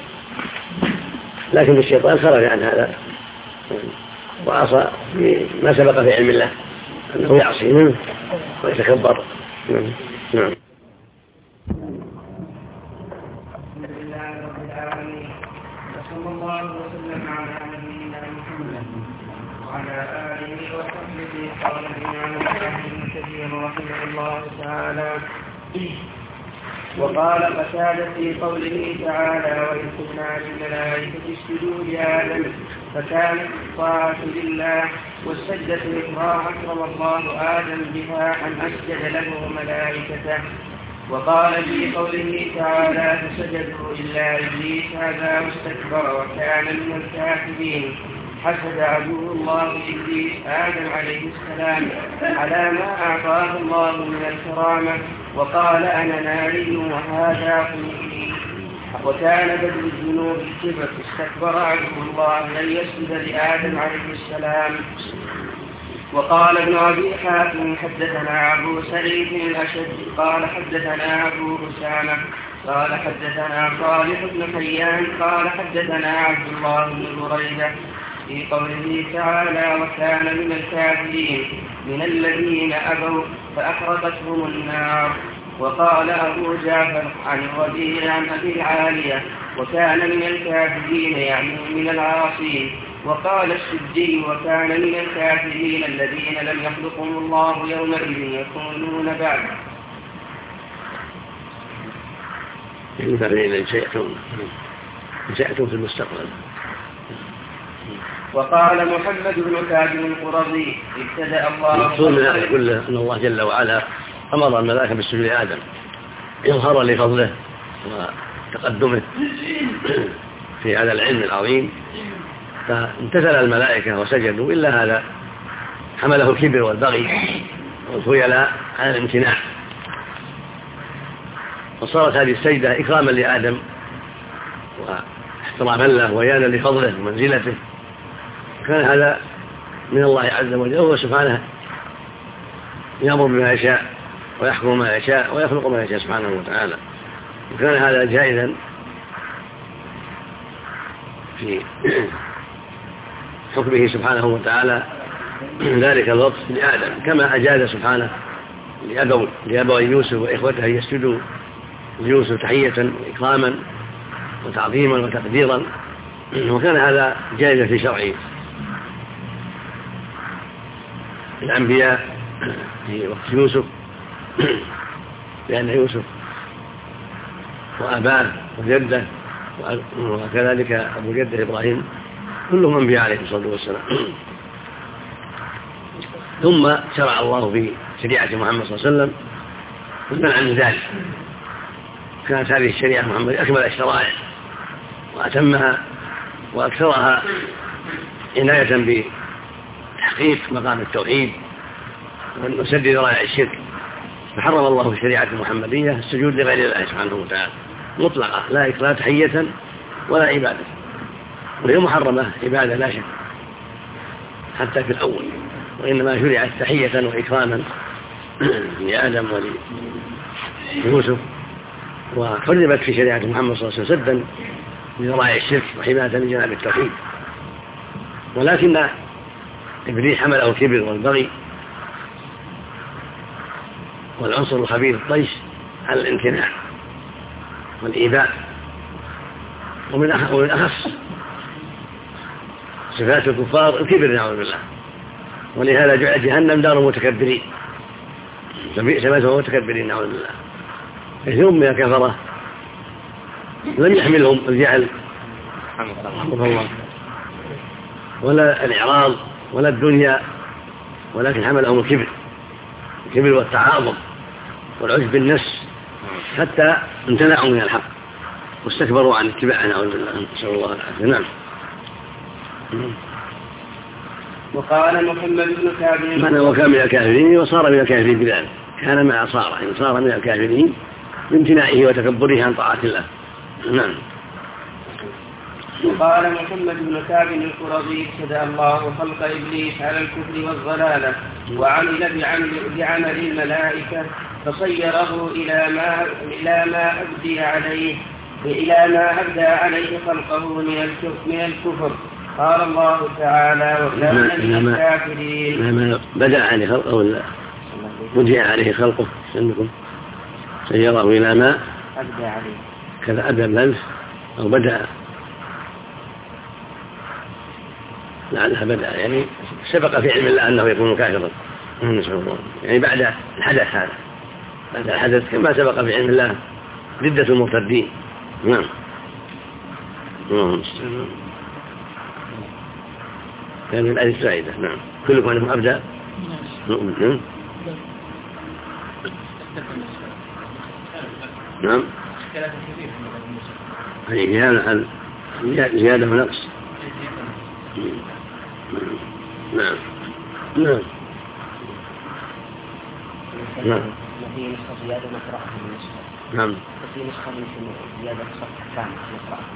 لكن الشيطان خرج عن هذا وعصى ما سبق في علم الله أنه يعصي منه ويتكبر. نعم. الحمد لله رب العالمين وصلى الله وسلم على نبينا محمد وعلى آله وصحبه قال الإمام ابن كثير رحمه الله تعالى وقال قتادة في قوله تعالى وإذ قلنا للملائكة اسجدوا لآدم فكانت الطاعة لله والسجدة إكرام أكرم الله آدم بها أن أسجد له ملائكته. وقال في قوله تعالى فسجدوا إلا إبليس هذا واستكبر وكان من الكافرين حسد عدو الله إبليس آدم عليه السلام على ما أعطاه الله من الكرامة وقال أنا ناري وهذا قوتي وكان بدل الذنوب الكبر استكبر عدو الله لن يسجد لآدم عليه السلام. وقال ابن أبي حاتم حدثنا أبو سعيد الأشد قال حدثنا أبو أسامة قال حدثنا صالح بن حيان قال حدثنا عبد الله بن بريدة في قوله تعالى وكان من الكافرين من الذين أبوا فأحرقتهم النار. وقال أبو جعفر عن الربيع عن أبي العالية وكان من الكافرين يعني من العاصين. وقال السدي وكان من الكافرين الذين لم يخلقهم الله يومئذ يكونون بعد الكافرين سيأتون في المستقبل. وقال محمد بن كعب القرظي ابتدأ الله المقصود من هذا كله أن الله جل وعلا أمر الملائكة بالسجود لآدم إظهارا لفضله وتقدمه في هذا العلم العظيم فامتثل الملائكة وسجدوا إلا هذا حمله الكبر والبغي والخيلاء على الامتناع وصارت هذه السجدة إكراما لآدم واحتراما له ويانا لفضله ومنزلته. كان هذا من الله عز وجل وهو سبحانه يأمر بما يشاء ويحكم ما يشاء ويخلق ما يشاء سبحانه وتعالى. وكان هذا جائزا في حكمه سبحانه وتعالى ذلك الوقت لآدم كما أجاز سبحانه لأبوي يوسف وإخوته يسجدوا ليوسف تحية وإكراما وتعظيما وتقديرا. وكان هذا جائزا في شرعه الأنبياء في وقت يوسف لأن يوسف وأباه وجده وكذلك أبو جده إبراهيم كلهم أنبياء عليه الصلاة والسلام. ثم شرع الله في شريعة محمد صلى الله عليه وسلم المنع من ذلك. كانت هذه الشريعة محمد أكمل الشرائع وأتمها وأكثرها عناية بتحقيق مقام التوحيد وسد ذرائع الشرك. فحرم الله في الشريعة المحمدية السجود لغير الله سبحانه وتعالى مطلقة، لا تحية ولا عبادة، وهي محرمة عبادة لا شك حتى في الأول، وإنما شرعت تحية وإكراما لآدم وليوسف، وحرمت في شريعة محمد صلى الله عليه وسلم سدا لذرائع الشرك وحماية لجناب التوحيد. ولكن إبليس حمله الكبر والبغي والعنصر الخبيث الطيش على الامتناع والإيذاء، ومن أخص صفات الكفار الكبر نعوذ بالله، ولهذا جعل جهنم دار متكبرين، فبئس مثوى المتكبرين نعوذ بالله. كثير من الكفرة لم يحملهم الجهل رحمه الله ولا الإعراض ولا الدنيا، ولكن حملهم الكبر والتعاظم والعجب بالنفس، حتى امتنعوا من الحق واستكبروا عن اتباعه نعوذ بالله، نسأل الله العافية. نعم. وقال محمد بن كعب معنى وكان من الكافرين وصار من الكافرين بذلك، كان مع صار من الكافرين بامتناعه وتكبره عن طاعة الله. نعم. وقال محمد بن كعب القرظي ابتدأ الله خلق إبليس على الكفر والضلالة وعمل بعمل الملائكة فصيره إلى ما أبدى عليه خلقه من الكفر. قال الله تعالى وكان من الكافرين. لما بدأ عليه خلقه ولا بدأ عليه خلقه سنكم سيره إلى ما أبدى عليه كذا أبدى بلنس أو بدأ لعلها بدأ يعني سبق في علم الله أنه يكون كافرا، يعني بعد الحدث هذا، بعد الحدث كما سبق في علم الله ردة المرتدين. نعم. كان من الآية السعيدة. نعم. كلكم أنهم أبدأ نؤمن. نعم. هذه زيادة ونقص. نعم. نعم. نعم. في نسخة زيادة نقرأها من نسخة. نعم. في نسخة من زيادة صفحة كاملة نقرأها.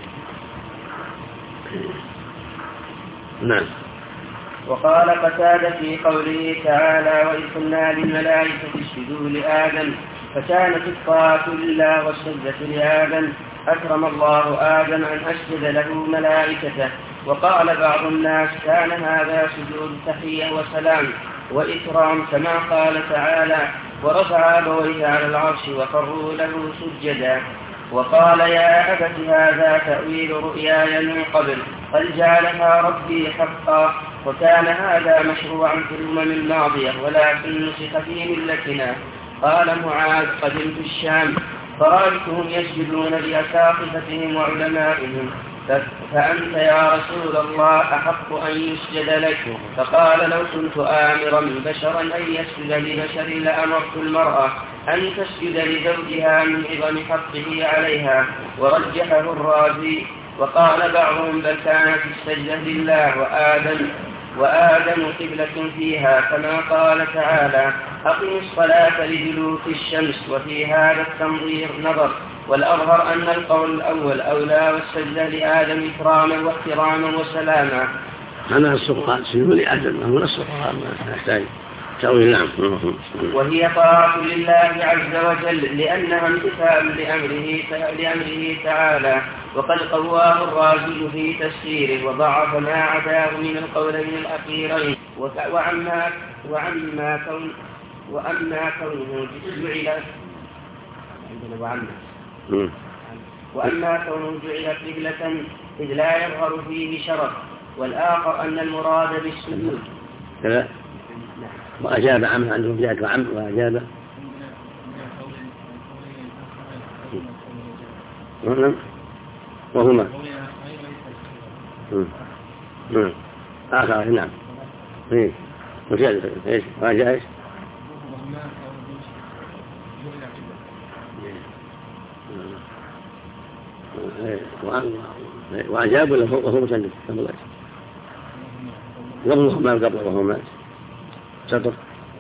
نعم. وقال قتادة في قوله تعالى وإذ قلنا للملائكة اسجدوا لآدم فكانت الطاعة لله والسجدة لآدم أكرم الله آدم أن أسجد له ملائكته. وقال بعض الناس كان هذا سجود تحية وسلام وإكرام كما قال تعالى ورفع أبويه على العرش وخروا له سجدا. وقال يا أبت هذا تأويل رؤياي من قبل قد جعلها ربي حقا. وكان هذا مشروعا في الأمم الماضية ولكن نسخ في ملتنا. قال معاذ قدمت الشام فرأيتهم يسجدون لأساقفتهم وعلمائهم فأنت يا رسول الله أحق أن يسجد لك. فقال لو كنت آمرا بشرا أن يسجد لبشر لأمرت المرأة أن تسجد لزوجها من عظم حقه عليها. ورجحه الرازي. وقال بعضهم بل كانت السجدة لله وآدم قبلة فيها كما قال تعالى أقم الصلاة لدلوك الشمس. وفي هذا التنظير نظر، والأظهر أن القول الأول أولى والسجدة لآدم إكراما واحتراما وسلاما. أنا السقراء سجدوا لآدم هو السقراء ما يحتاج تأويل. نعم. وهي طاعة لله عز وجل لأنها امتثال لأمره تعالى. وقد قواه الرازي في تفسيره وضعف ما عداه من القولين الأخيرين. وأما كونه جعل قبلة إذ لا يظهر فيه شرف. والآخر أن المراد بالسجود كذا. وأجاب عمه عنده جاءت وعم وأجاب وهما آخر. نعم. وزيادة إيش راجع إيش وأجاب وهو مسلم قبل ما قبل وهو مات شطر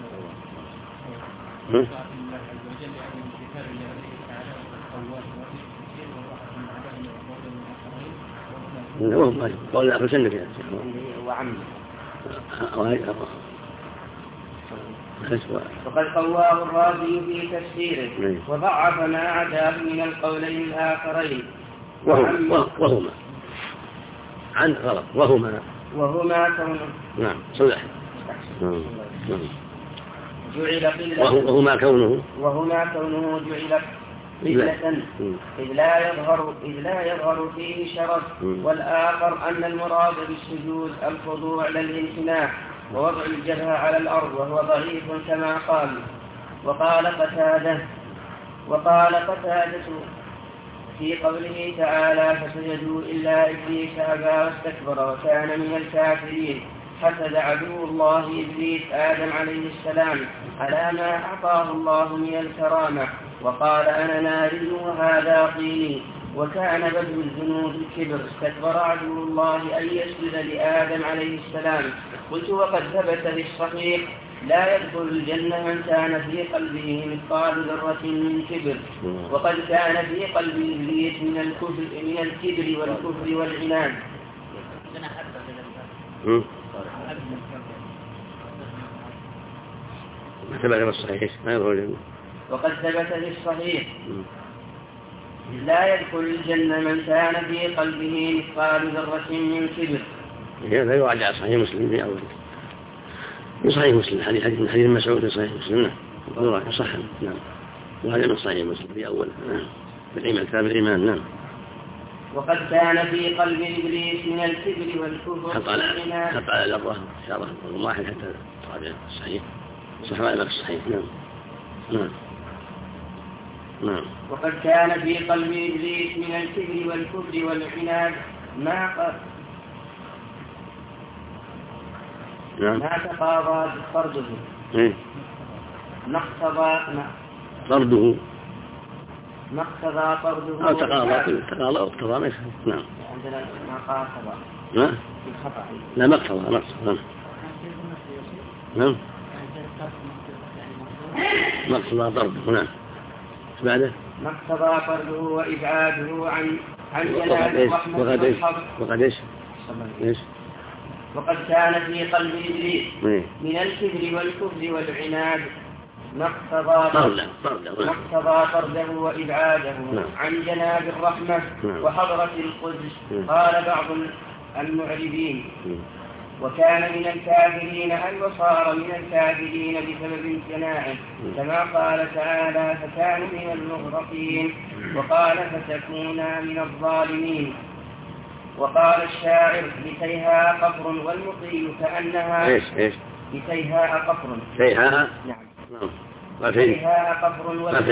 قول لا مسلم يعني وعم وقد قواه الرازي في تفسيره وضعف ما عداه من القولين الآخرين وهما عن غلط وهما كونه نعم صلح جعل قلة وهما كونه جعل قلة إذ لا يظهر فيه شرف والآخر أن المراد بالسجود الخضوع للامتناع ووضع الجبهة على الأرض وهو ضعيف كما قال. وقال قتادة في قوله تعالى فسجدوا إلا إبليس أبى واستكبر وكان من الكافرين حسد عدو الله إبليس آدم عليه السلام على ما أعطاه الله من الكرامة وقال أنا ناري وهذا طيني وكان بدء الذنوب الكبر استكبر عدو الله أن يسجد لآدم عليه السلام. قلت وقد ثبت في الصحيح لا يدخل الجنة من كان في قلبه مثقال ذرة من كبر وقد كان في قلب إبليس من الكبر والكفر والعناد. ثبت في الصحيح ما يدخل الجنة. وقد ثبت في الصحيح لا يدخل الجنة من كان في قلبه مثقال ذرة من كبر. هذا يراجع صحيح مسلم في أول في صحيح مسلم حديث مسعود في صحيح مسلم نعم صح نعم وهذا من صحيح مسلم في أول نعم بالإيمان كتاب الإيمان نعم. وقد كان في قلب إبليس من الكبر والكفر حط على لفظه إن شاء الله واحد حتى تراجع الصحيح صح ما يبقى الصحيح نعم. وقد كان في قلب إبليس من الكبر والكفر والعناد ما تقاضى فرده ما اقتضى فرده أو تقاضى اقتضى ما يفهم نعم. عندنا ما قاضى لا ما اقتضى نعم ما اقتضى ضربه نعم بعده ما اقتضى فرده وإبعاده عن جناب الرحمة وقد إيش وقد كان في قلب إبليس من الكبر والكفر والعناد ما اقتضى فرده وإبعاده عن جناب الرحمة وحضرة القدس. قال بعض المعربين وكان من الكافرين أي وصار من الكافرين بسبب امتناعه كما قال تعالى فكانوا من المغرقين وقال فتكونا من الظالمين. وقال الشاعر لتيها قفر والمطي كأنها إيش لتيها قفر تيها نعم لتيها قفر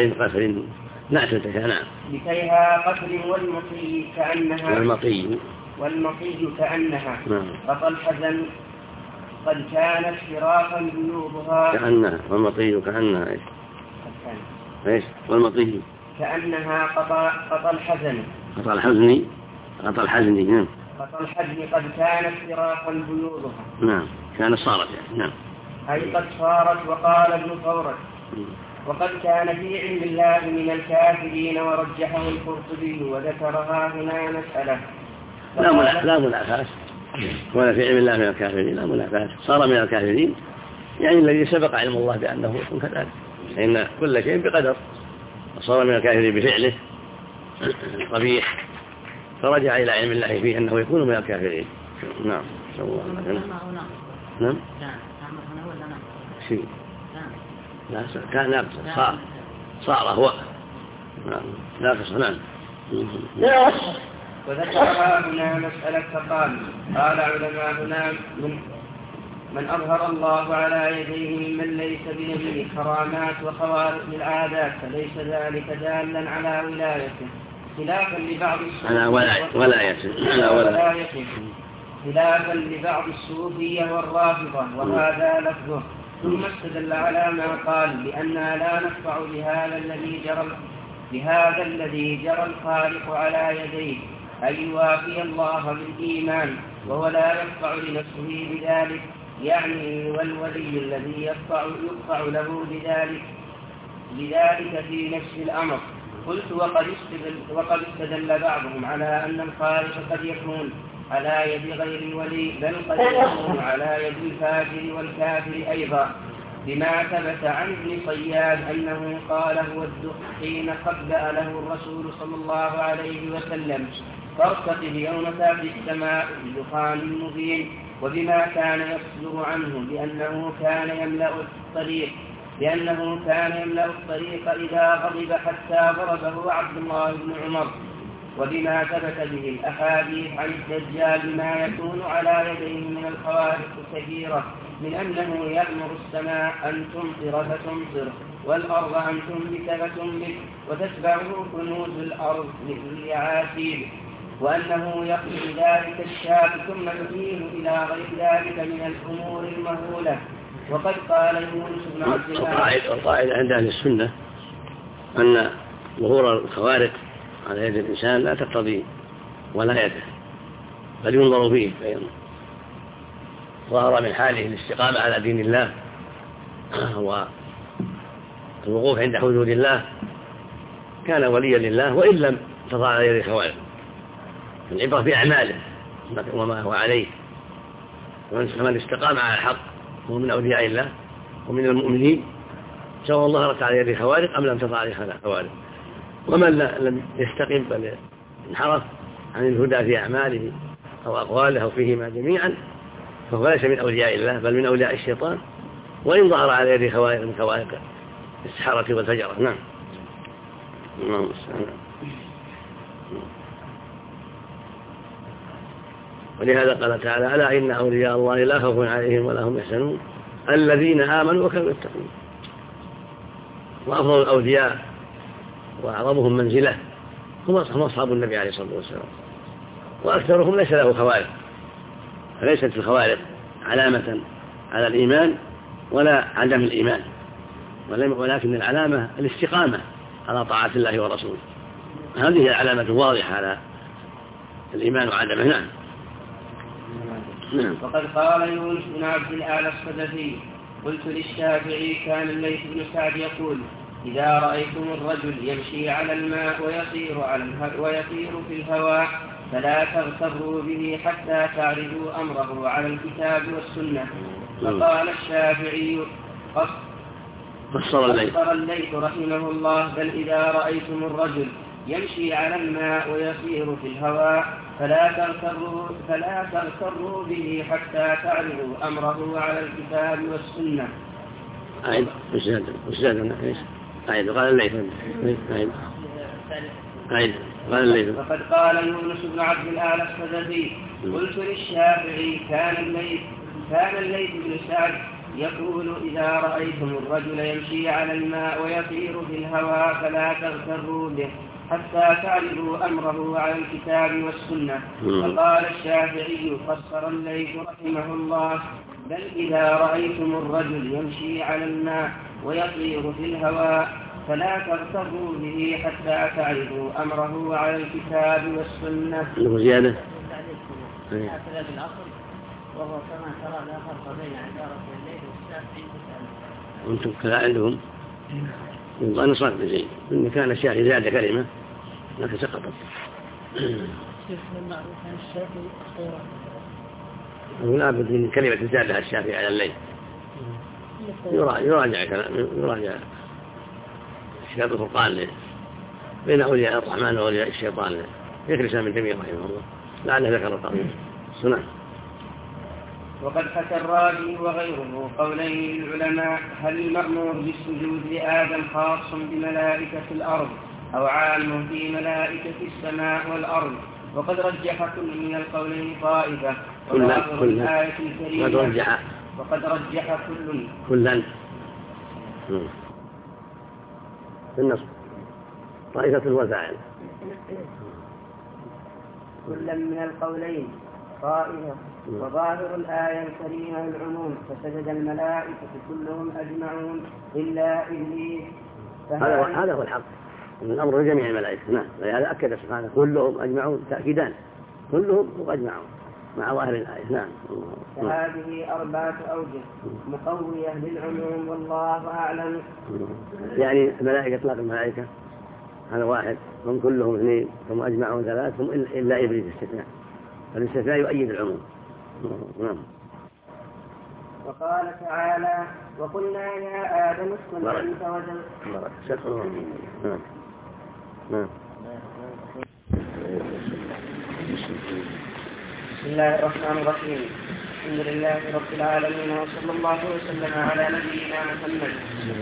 نعم لتيها قفر والمطي كأنها والمطي كأنها قطى الحزن قد كانت فراقا بيوضها كأنها والمطي كأنها إيش والمطي كأنها قطى الحزن قطى الحزن قد كانت فراقا بيوضها نعم كانت صارت يعني نعم أي قد صارت. وقال ابن فورك وقد كان في علم الله من الكافرين ورجحه القرطبي وذكرها هنا مسألة لا منافاة ولا في علم الله من الكافرين لا منافاة صار من الكافرين يعني الذي سبق علم الله بأنه يكون كذلك فإن كل شيء بقدر صار من الكافرين بفعله قبيح فرجع إلى علم الله فيه أنه يكون من الكافرين نعم نعم شيء لا كان ناقص صار هو ناقص نعم. وذكرها هنا مسألة فقال علماء هنا من أظهر الله على يديه ممن ليس بنبي كرامات وخوارق العادات فليس ذلك دالا على ولايته خلافا لبعض ولايته خلافا لبعض الصوفية والرافضة، وهذا لفظه. ثم استدل على ما قال لأننا لا نشفع بهذا الذي جرى الخالق على يديه أن يوافي الله بالإيمان، وهو لا يشفع لنفسه بذلك، يعني والولي الذي يشفع له بذلك في نفس الأمر. قلت وقد استدل بعضهم على أن الخالق قد يكون على يد غير الولي، بل قد يكون على يد الفاجر والكافر أيضا، بما ثبت عن ابن صياد أنه قال هو الدخ حين خبأ له الرسول صلى الله عليه وسلم: فارتقب يوم تأتي السماء بدخان مبين، وبما كان يصدر عنه بأنه كان يملأ الطريق إذا غضب حتى ضربه عبد الله بن عمر، وبما ثبت به الأحاديث عن الدجال بما يكون على يديه من الخوارق الكبيرة، من أنه يأمر السماء أن تمطر فتمطر، والأرض أن تنبت فتنبت، وتتبعه كنوز الأرض لليعاسيب، وأنه يقضي ذلك الشاب ثم يميل إلى غير ذلك من الأمور المهولة. وقد قال يونس بن عبد الله: القاعدة عند أهل السنة أن ظهور الخوارق على يد الإنسان لا تقتضي ولا يده، بل ينظر فيه، فإن ظهر من حاله الاستقامة على دين الله والوقوف عند حدود الله كان وليا لله، وإن لم تضع على يد خوارق. العبرة بأعماله وما هو عليه، ومن استقام على الحق هو من أولياء الله ومن المؤمنين، سواء ظهرت على يد خوارق أم لم تضع عليه خوارق. ومن لم يستقم بل انحرف عن الهدى في أعماله أو أقواله أو فيهما جميعا فهو ليس من أولياء الله بل من أولياء الشيطان، وإن ظهر على يد خوارق من خوارق السحرة والفجرة. نعم. ولهذا قال تعالى: ألا إن أولياء الله لا خوف عليهم ولا هم يحزنون الذين آمنوا وكانوا يتقون. وأفضل الأولياء وأعظمهم منزلة هم أصحاب النبي عليه الصلاة والسلام، وأكثرهم ليس له خوارق، فليست الخوارق علامة على الإيمان ولا عدم الإيمان، ولكن العلامة الاستقامة على طاعة الله ورسوله، هذه العلامة الواضحة على الإيمان وعدمه. نعم. وقد قال يونس بن عبد الأعلى الصدفي: قلت للشافعي: كان الليث بن سعد يقول: إذا رأيتم الرجل يمشي على الماء ويطير في الهواء فلا تغتروا به حتى تعرضوا أمره على الكتاب والسنة. فقال الشافعي: قصر الليث رحمه الله: بل إذا رأيتم الرجل يمشي على الماء ويطير في الهواء فلا تغتروا به حتى تعرضوا أمره على الكتاب والسنة. قال الليث. وقد قال يونس بن عبد الأعلى الصدفي: قلت للشافعي: كان الليث بن سعد يقول: إذا رأيتم الرجل يمشي على الماء ويطير في الهواء فلا تغتروا به حتى تعرضوا أمره على الكتاب والسنة. فقال الشافعي: فسر الليث رحمه الله: بل إذا رأيتم الرجل يمشي على الماء ويطير في الهواء فلا تغتروا به حتى تعرضوا أمره على الكتاب والسنة. زيادة. وهو كما ترى لا فرق بين عبارة الليل والشافعي والسلام. وانتم كذا عندهم يبقى نصرف بزين إن كان الشافعي زاد كلمة لكن سقطت. ولا بد من كلمة زادها الشافعي على الليل، يراجع كتاب الفرقان بين أولياء الرحمن وأولياء الشيطان شيخ الإسلام ابن تيمية رحمه الله لعله ذكر القضية. سنة. وقد حكى الرازي وغيره قولين للعلماء: هل المأمور بالسجود لآدم خاص بملائكة الأرض أو عام في ملائكة السماء والأرض؟ وقد رجح كل من القولين طائفة، وظاهر الآية الكريمة وقد رجح كلا في النص طائفة وفاعل كلا من القولين طائفة وظاهر الآية الكريمة العموم فسجد الملائكة كلهم أجمعون إلا إبليس. هذا هو الحق من الأمر لجميع الملائكة. نعم، ولهذا أكد سبحانه كلهم أجمعون تأكيدان، كلهم أجمعون مع ظاهر الآية. نعم. فهذه 4 أوجه مقوية للعموم والله أعلم. يعني الملائكة إطلاق الملائكة هذا واحد، هم كلهم 2، ثم أجمعون 3، ثم إلا إبليس استثناء، فالاستثناء يؤيد العموم. نعم. وقال تعالى وقلنا يا آدم اسكن أنت وزوجك. نعم. بسم الله الرحمن الرحيم. الحمد لله رب العالمين، وصلى الله وسلم على نبينا محمد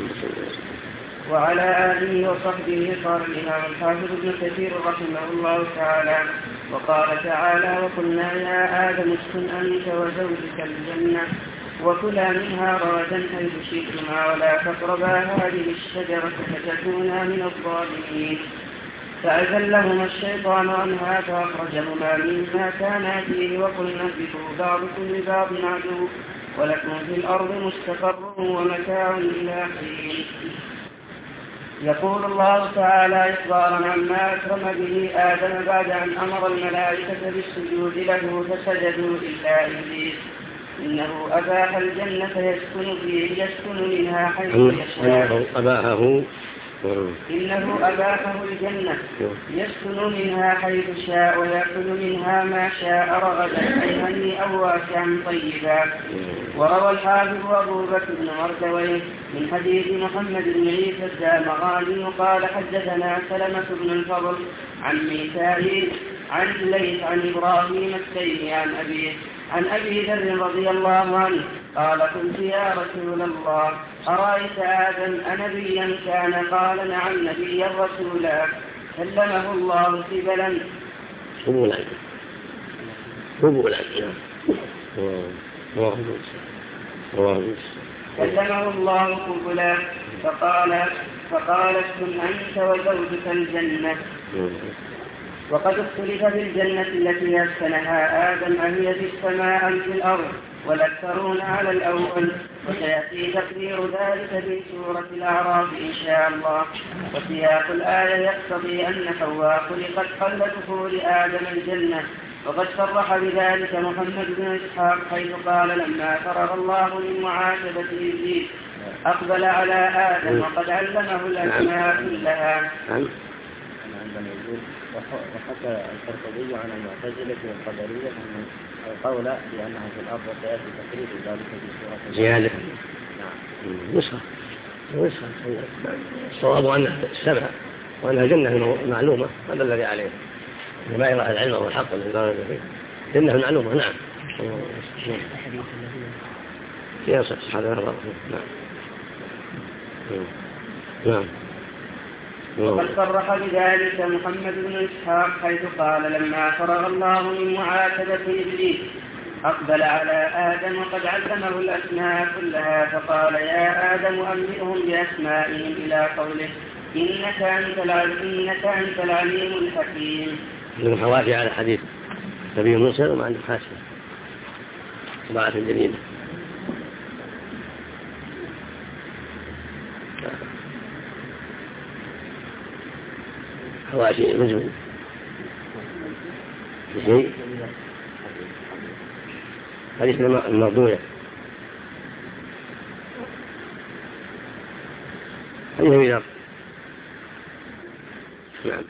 وعلى آله وصحبه. قال الإمام الحافظ ابن كثير رحمه الله تعالى وقال تعالى وقلنا يا آدم اسكن أنت وزوجك الجنة وكلا منها رغدا حيث شئتما ولا تقربا هذه الشجرة فتكونا من الظالمين. فأزلهما الشيطان عنها فأخرجهما مما كانا فيه وقلنا اهبطوا بعضكم لبعض عدو ولكم في الأرض مستقر ومتاع إلى حين. يقول الله تعالى إخبارا عما أكرم به آدم بعد أن أمر الملائكة بالسجود له فسجدوا إلا إبليس إنه أباح الجنة يسكن منها حيث يشاء. إنه أباحه الجنة يسكن منها حيث شاء ويأكل منها ما شاء رغدا أي هنيئا واسعا طيبا. وروى الحافظ أبو بكر بن مردويه من حديث محمد بن عيسى الدامغاني قال حدثنا سلمة بن الفضل عن ميكائيل عن الليث عن إبراهيم التيمي عن أبي ذر رضي الله عنه قال قلت يا رسول الله أرأيت آدم أنبيا كان؟ قال نعم نبيا رسولا كلمه الله قبلا. كلمه الله قبلا فقال اسكن أنت وزوجك الجنة. وقد اختلف في الجنة التي أسكنها آدم أهي في السماء أم في الأرض والأكثرون على الأول، وسيأتي تقدير ذلك في سورة الأعراف إن شاء الله. وسياق الآية يقتضي أن حواء خلقت قبل دخول آدم الجنة، وقد صرح بذلك محمد بن إسحاق حيث قال لما فرغ الله من معاتبة إبليس أقبل على آدم وقد علمه الأسماء كلها. وحكى القرطبي عن المعتزلة والقدرية أن القول بأنها في الأرض وسيأتي تقرير ذلك في سورة زيادة. نعم. نسخة. الصواب أنها السماء وأنها جنة معلومة، هذا الذي عليه ما يرى العلم والحق جنة معلومة. نعم. يصح هذا الرأي. نعم. وقد صرح بذلك محمد بن إسحاق حيث قال لما فرغ الله من معاتبة إبليس أقبل على آدم وقد علمه الأسماء كلها فقال يا آدم أنبئهم بأسمائهم إلى قوله إنك أنت العليم الحكيم. من حوافي على حديث نبي موسى وما عنده حاسة طبعة جديدة. حواشي مجمل شيء حديث المرضوية حديث أبي. نعم.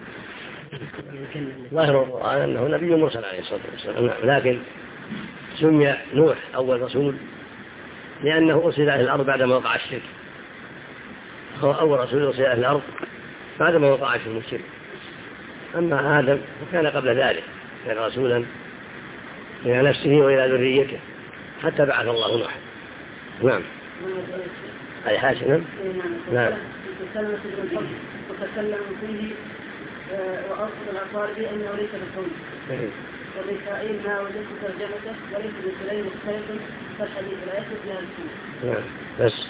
ظاهر القرآن أنه نبي مرسل عليه الصلاة والسلام، لكن سمي نوح أول رسول لأنه أرسل إلى الأرض بعدما وقع الشرك، هو أول رسول أرسل إلى الأرض بعدما وقع الشرك. أما آدم فكان قبل ذلك، كان رسولا إلى نفسه وإلى ذريته حتى بعث الله نوح. نعم. أي حاشا. نعم. وتكلم فيه وأصل الأطفال به أنه ليس بالقول وميكائيل ما وجدت ترجمته وليس بسليم مختلف فالحديث لا يثبت بها السنة. نعم. بس.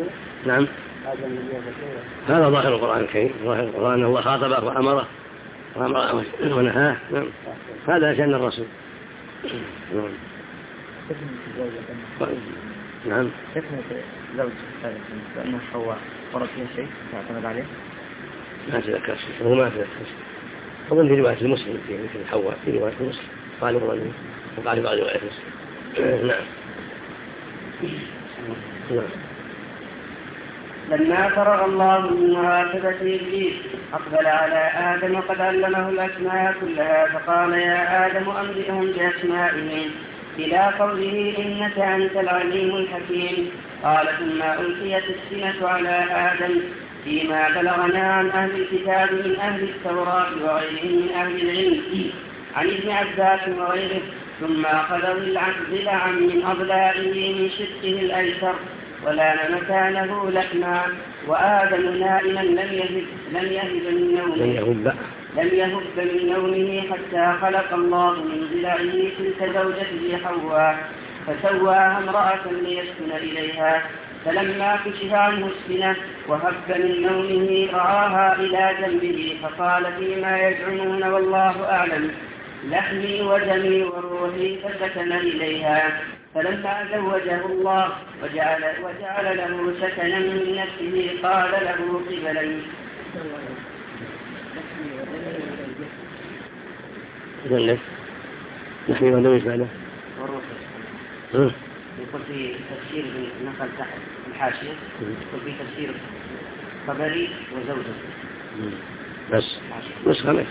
نعم. هذا ظاهر القرآن الكريم، ظاهر القرآن أن الله خاطبه وأمره ونهاه. هذا شأن الرسول. نعم. فتنة زوج لأنها حواء ورد فيها شيء تعتمد عليه؟ ما تذكر شيء. هو ما تذكر شيء. أظن في رواية المسلم في مثل حواء في رواية المسلم قال الرجل وقال بعض رواية المسلم. نعم. نعم. لما فرغ الله من مراقبة إبليس أقبل على آدم وقد علمه الأسماء كلها فقال يا آدم أنبئهم بأسمائهم إلى قوله إنك أنت العليم الحكيم. قال ثم ألقيت السنة على آدم فيما بلغنا عن أهل الكتاب من أهل التوراة وغيرهم من أهل العلم عن ابن عباس وغيره ثم أخذ ضلعا من أضلاعه من شقه الأيسر ولان مكانه لحما وآدم نائما لم يهب من نومه حتى خلق الله من ضلعه تلك زوجته حواء فسواها امرأة ليسكن إليها فلما كشف عنه السنة وهب من نومه رآها إلى جنبه فقال فيما يزعمون والله أعلم لحمي ودمي وروحي فسكن إليها فلما زوجه الله وجعل له سكنا من نفسه قال له قبلا لحمي ودمي فعله يقول في تفسير نقل تحت الحاشية يقول في تفسير قبري وزوجه بس نسخة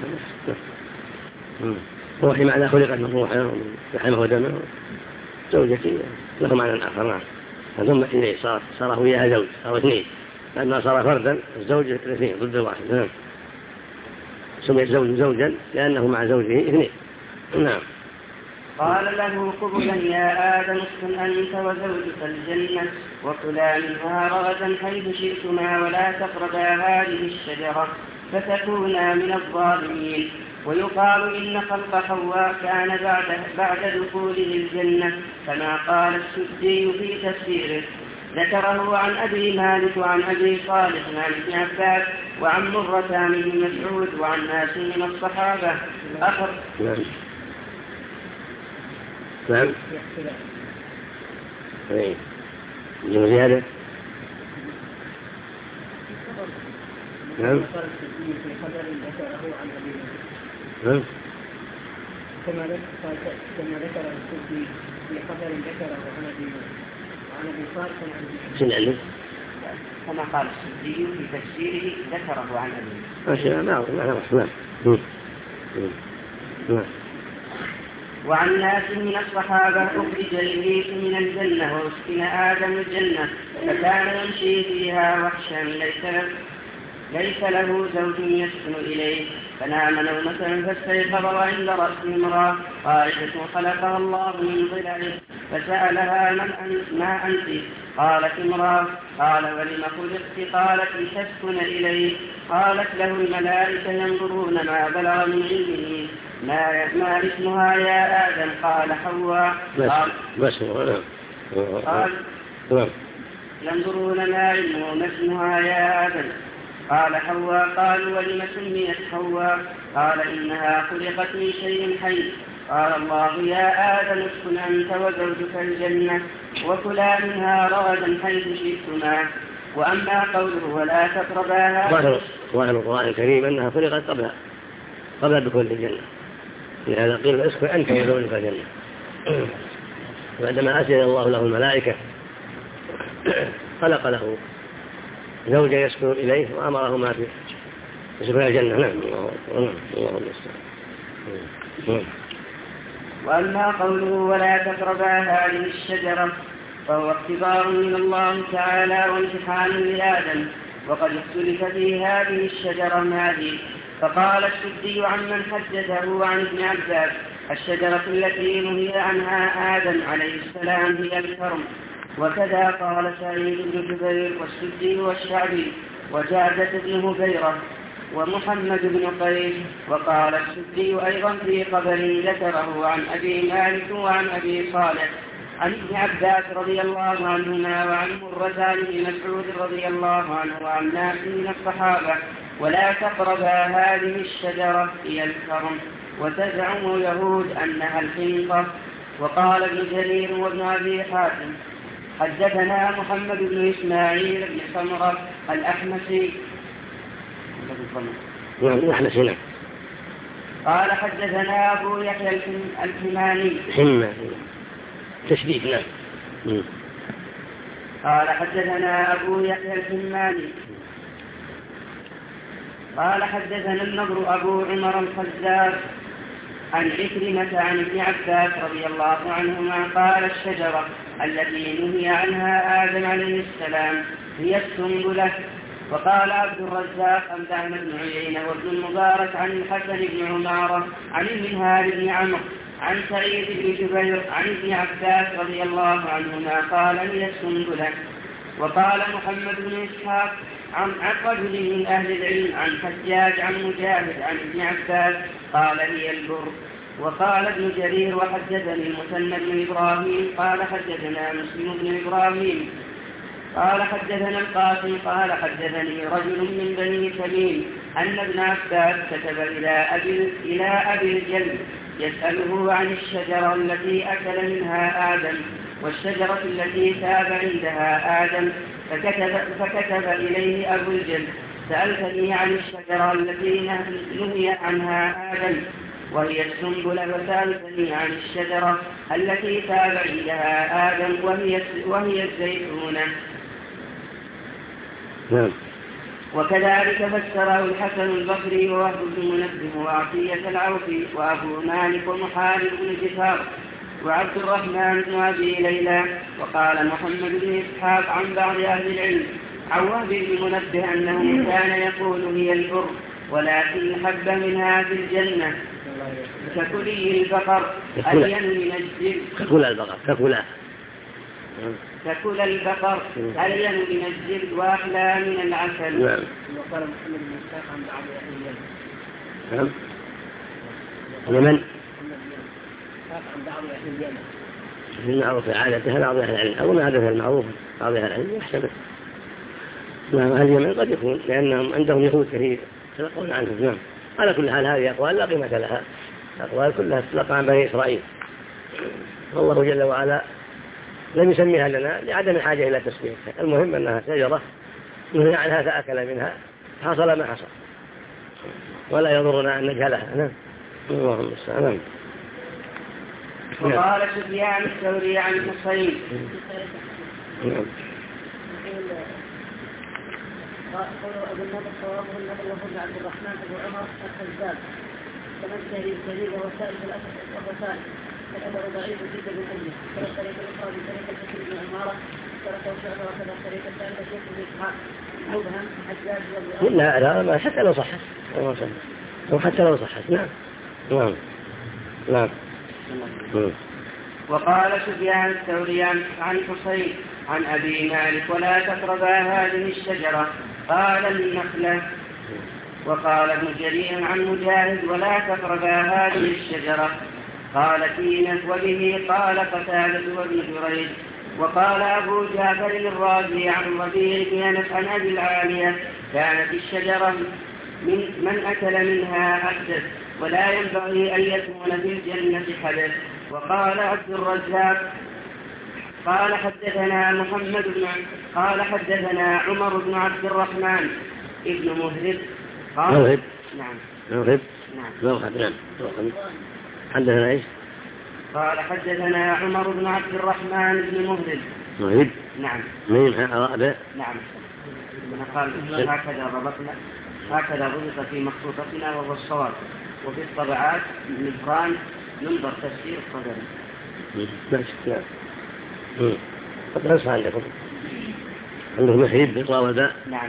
روحي معنى خلقت من روحه لحمه ودمه زوجتي له معنى آخر. نعم. ثم إليه صار وياها زوج أو اثنين لأنها صار فردا الزوج اثنين ضد واحد. نعم. سمي الزوج زوجا لأنه مع زوجه اثنين. نعم. قال له قبلا يا آدم اسكن أنت وزوجك الجنة وكلا منها رغدا حيث شئتما ولا تقربا هذه الشجرة فتكونا من الظالمين. ويقال إن خلق حواء كان بعد دخوله الجنة كما قال السدي في تفسيره. ذكره عن أبي مالك وعن أبي صالح عن ابن عباس وعن مرة بن مسعود وعن ناس من الصحابة آخر. نعم. زيادة. نعم. كما ذكر السدي في خبر ذكره عن أبي صالح عن أبي كما قال السدي في تفسيره ذكره عن أبي وعن ناس من الصحابة أخرج إبليس من الجنة وأسكن آدم الجنة فكان يمشي فيها وحشا ليس له زوج يسكن إليه فنام نومة فاستيقظ عند رأس امرأة قائدة خلقها الله من ضلعه فسألها ما أنت؟ قالت امرأة. قال ولم خلقت؟ قالت لتسكن إليه. قالت له الملائكة ينظرون ما بلغ من علمه ما اسمها يا آدم؟ قال حواء. قال ينظرون ما علمه ما اسمها يا آدم؟ قال حواء. قالوا ولم سميت حواء؟ قال إنها خلقت من شيء حي. قال الله يا آدم اسكن أنت وزوجك الجنة وكلا منها رغدا حيث شئتما. وأما قوله ولا تقربا ظاهر القرآن الكريم أنها خلقت قبل دخول الجنة لهذا قيل اسكن أنت وزوجك الجنة. وعندما أسأل الله له الملائكة خلق له زوجا يسكن إليه وأمره ما في يسكن الجنة. نعم. الله المستعان. وأما قوله ولا تقربا هذه الشجرة فهو اختبار من الله تعالى وامتحان لآدم وقد اختلف في هذه الشجرة هذه. فقال السدي عمن حدثه عن ابن عباس الشجرة التي نهي عنها آدم عليه السلام هي الكرم. وكذا قال سعيد بن جبير والسدي والشعبي وجادة بن هبيرة ومحمد بن قيس. وقال السدي أيضا في خبر ذكره عن أبي مالك وعن أبي صالح عن ابن عباس رضي الله عنهما وعن مرة بن مسعود رضي الله عنه وعن ناس من الصحابة ولا تقربا هذه الشجرة هي الكرم، وتزعم يهود أنها الحنطة. وقال ابن جرير وابن أبي حاتم حدثنا محمد بن إسماعيل بن سمرة الأحمسي قال حدثنا أبو يحيى الحماني تشديد نعم. قال حدثنا أبو يحيى الحماني قال حدثنا النضر أبو عمر الخزاز عن عكرمة عن ابن عباس رضي الله عنهما قال الشجرة التي نهي عنها آدم عليه السلام هي السنبلة. وقال عبد الرزاق أنبأنا بن عيينة وابن المبارك عن الحسن بن عمارة عن المنهال بن عمرو عن سعيد بن جبير عن ابن عباس رضي الله عنهما قال هي السنبلة. وقال محمد بن إسحاق عن رجل من أهل العلم عن حجاج عن مجاهد عن ابن عباس قال هي البر. وقال ابن جرير وحدثني المثنى بن إبراهيم قال حدثنا مسلم بن إبراهيم قال حدثنا القاسم قال حدثني رجل من بني تميم أن ابن عباس كتب إلى أبي الجلد يسأله عن الشجرة التي أكل منها آدم والشجرة التي تاب عندها آدم، فكتب إليه أبو الجلد سألتني عن الشجرة التي نهي عنها آدم وهي السنبلة، وسألتني عن الشجرة التي تاب عندها آدم وهي الزيتونة. وكذلك فسره الحسن البصري ووهب بن منبه وعطية العوفي وأبو مالك ومحارب بن جفار وعبد الرحمن بن أبي ليلى. وقال محمد بن إسحاق عن بعض أهل العلم عن وهب بن منبه أنه كان يقول هي البر ولكن حب منها في الجنة ككلي البقر ألين من الجلد تأكل البقر ألين من الجلد وأحلى من العسل. وقال محمد بن إسحاق عن بعض أهل اليمن ومن عن بعض أهل اليمن في المعروف عادتها بعض أهل العلم أو ما عادتها المعروف بعض أهل العلم يحتمل. نعم أهل اليمن قد يكون لأنهم عندهم يهود كثير يتلقون عنهم. نعم على كل حال هذه أقوال لا قيمة لها، أقوال كلها تتلقى عن بني إسرائيل. والله جل وعلا لم يسميها لنا لعدم الحاجة إلى تسميتها. المهم أنها شجرة نهي عنها فأكل منها حصل ما حصل ولا يضرنا أن نجهلها. نعم اللهم السلام. وقال سفيان الثوري عن الحصين قولوا أبو النضر صوابه النضر وهو عبد الرحمن أبو عمر الخزاز تمثل الجليل ووسائل الأسفل فالأمر ضعيف جدا من أجله. فالطريقة الأخرى بطريقة الحسن بن عمارة تركه شعبه وكذا الطريقة الثالثة شيخ بن إسحاق مبهم حجاج لا حتى لو صحت وحتى لو صحت. نعم. وقال سفيان الثوري عن حسين عن أبي مالك ولا تقربا هذه الشجرة قال النخلة. وقال ابن جرير عن مجاهد ولا تقربا هذه الشجرة قال تينة. وبه قال قتادة وابن جريج. وقال أبو جعفر الرازي عن ربيع بن أنس عن أبي العالية كانت الشجرة من أكل منها أحدث ولا ينبغي أن يكون في الجنة حدث. وقال عبد الرزاق قال حدثنا قال حدثنا عمر بن عبد الرحمن ابن مهرب قال حدثنا ايش؟ قال حدثنا عمر بن عبد الرحمن بن مهرب. نعم نعم. قال هكذا ربط في مخطوطتنا وهو الصواب. وفي الطبعات نبران ننظر تفسير الطبري. ماشي. قد نصح عندكم محيب بالطاودة. نعم.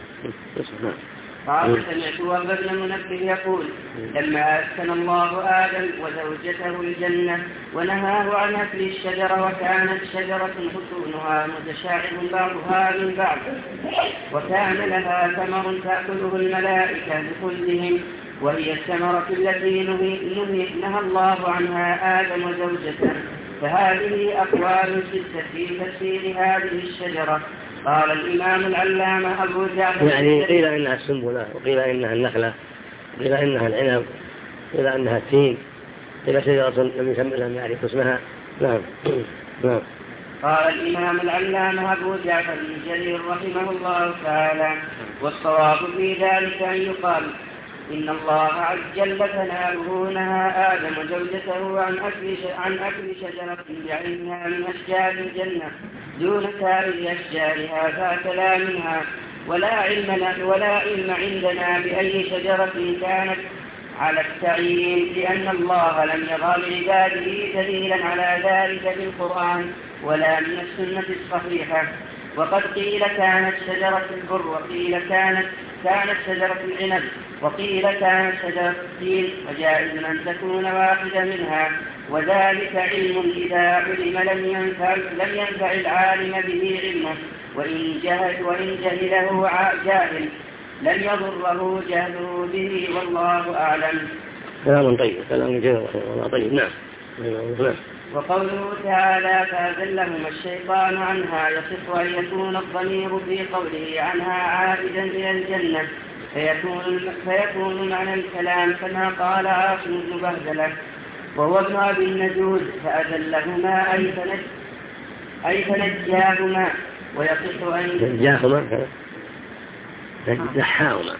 قال سمعت وهب بن منبه يقول لما أسكن الله آدم وزوجته الجنة ونهاه عن أكل الشجرة وكانت شجرة حصونها متشاعب بعضها من بعض وكان لها ثمر تأكله الملائكة بكلهم وهي الثمرة التي نهى الله عنها آدم وزوجته. فهذه أقوال ستة في تفسير هذه الشجرة. قال الإمام العلامة أبو جعفر يعني قيل إنها السنبلة، وقيل إنها النخلة، وقيل إنها العنب، قيل إنها التين، قيل شجرة لم يعرف اسمها. نعم. نعم. قال الإمام العلامة أبو جعفر الجليل رحمه الله تعالى: والصواب في ذلك أن يقال إن الله عز جل ثناؤه نهى آدم وزوجته عن أكل شجرة بعينها من أشجار الجنة دون سائر أشجارها فأكلا منها، ولا علم عندنا بأي شجرة كانت على التعيين، لأن الله لم يضع لعباده دليلا على ذلك في القرآن ولا من السنة الصحيحة. وقد قيل كانت شجرة البر، وقيل كانت شجرة العنب، وقيل كانت شجرة التين، وجائز أن تكون واحدة منها، وذلك علم إذا علم لم ينفع العالم به علمه، وإن جهله جاهل لم يضره جهله به، والله أعلم. كلام طيب، كلام جيد، والله طيب. نعم. وقوله تعالى: فأزلهما الشيطان عنها، يصح أن يكون الضمير في قوله عنها عائدا إلى الجنة، فيكون معنى الكلام كما قال عاصم بن بهدلة وهو ابن أبي النجود: فأزلهما أي فنجاهما. ويصح أن نحاهما.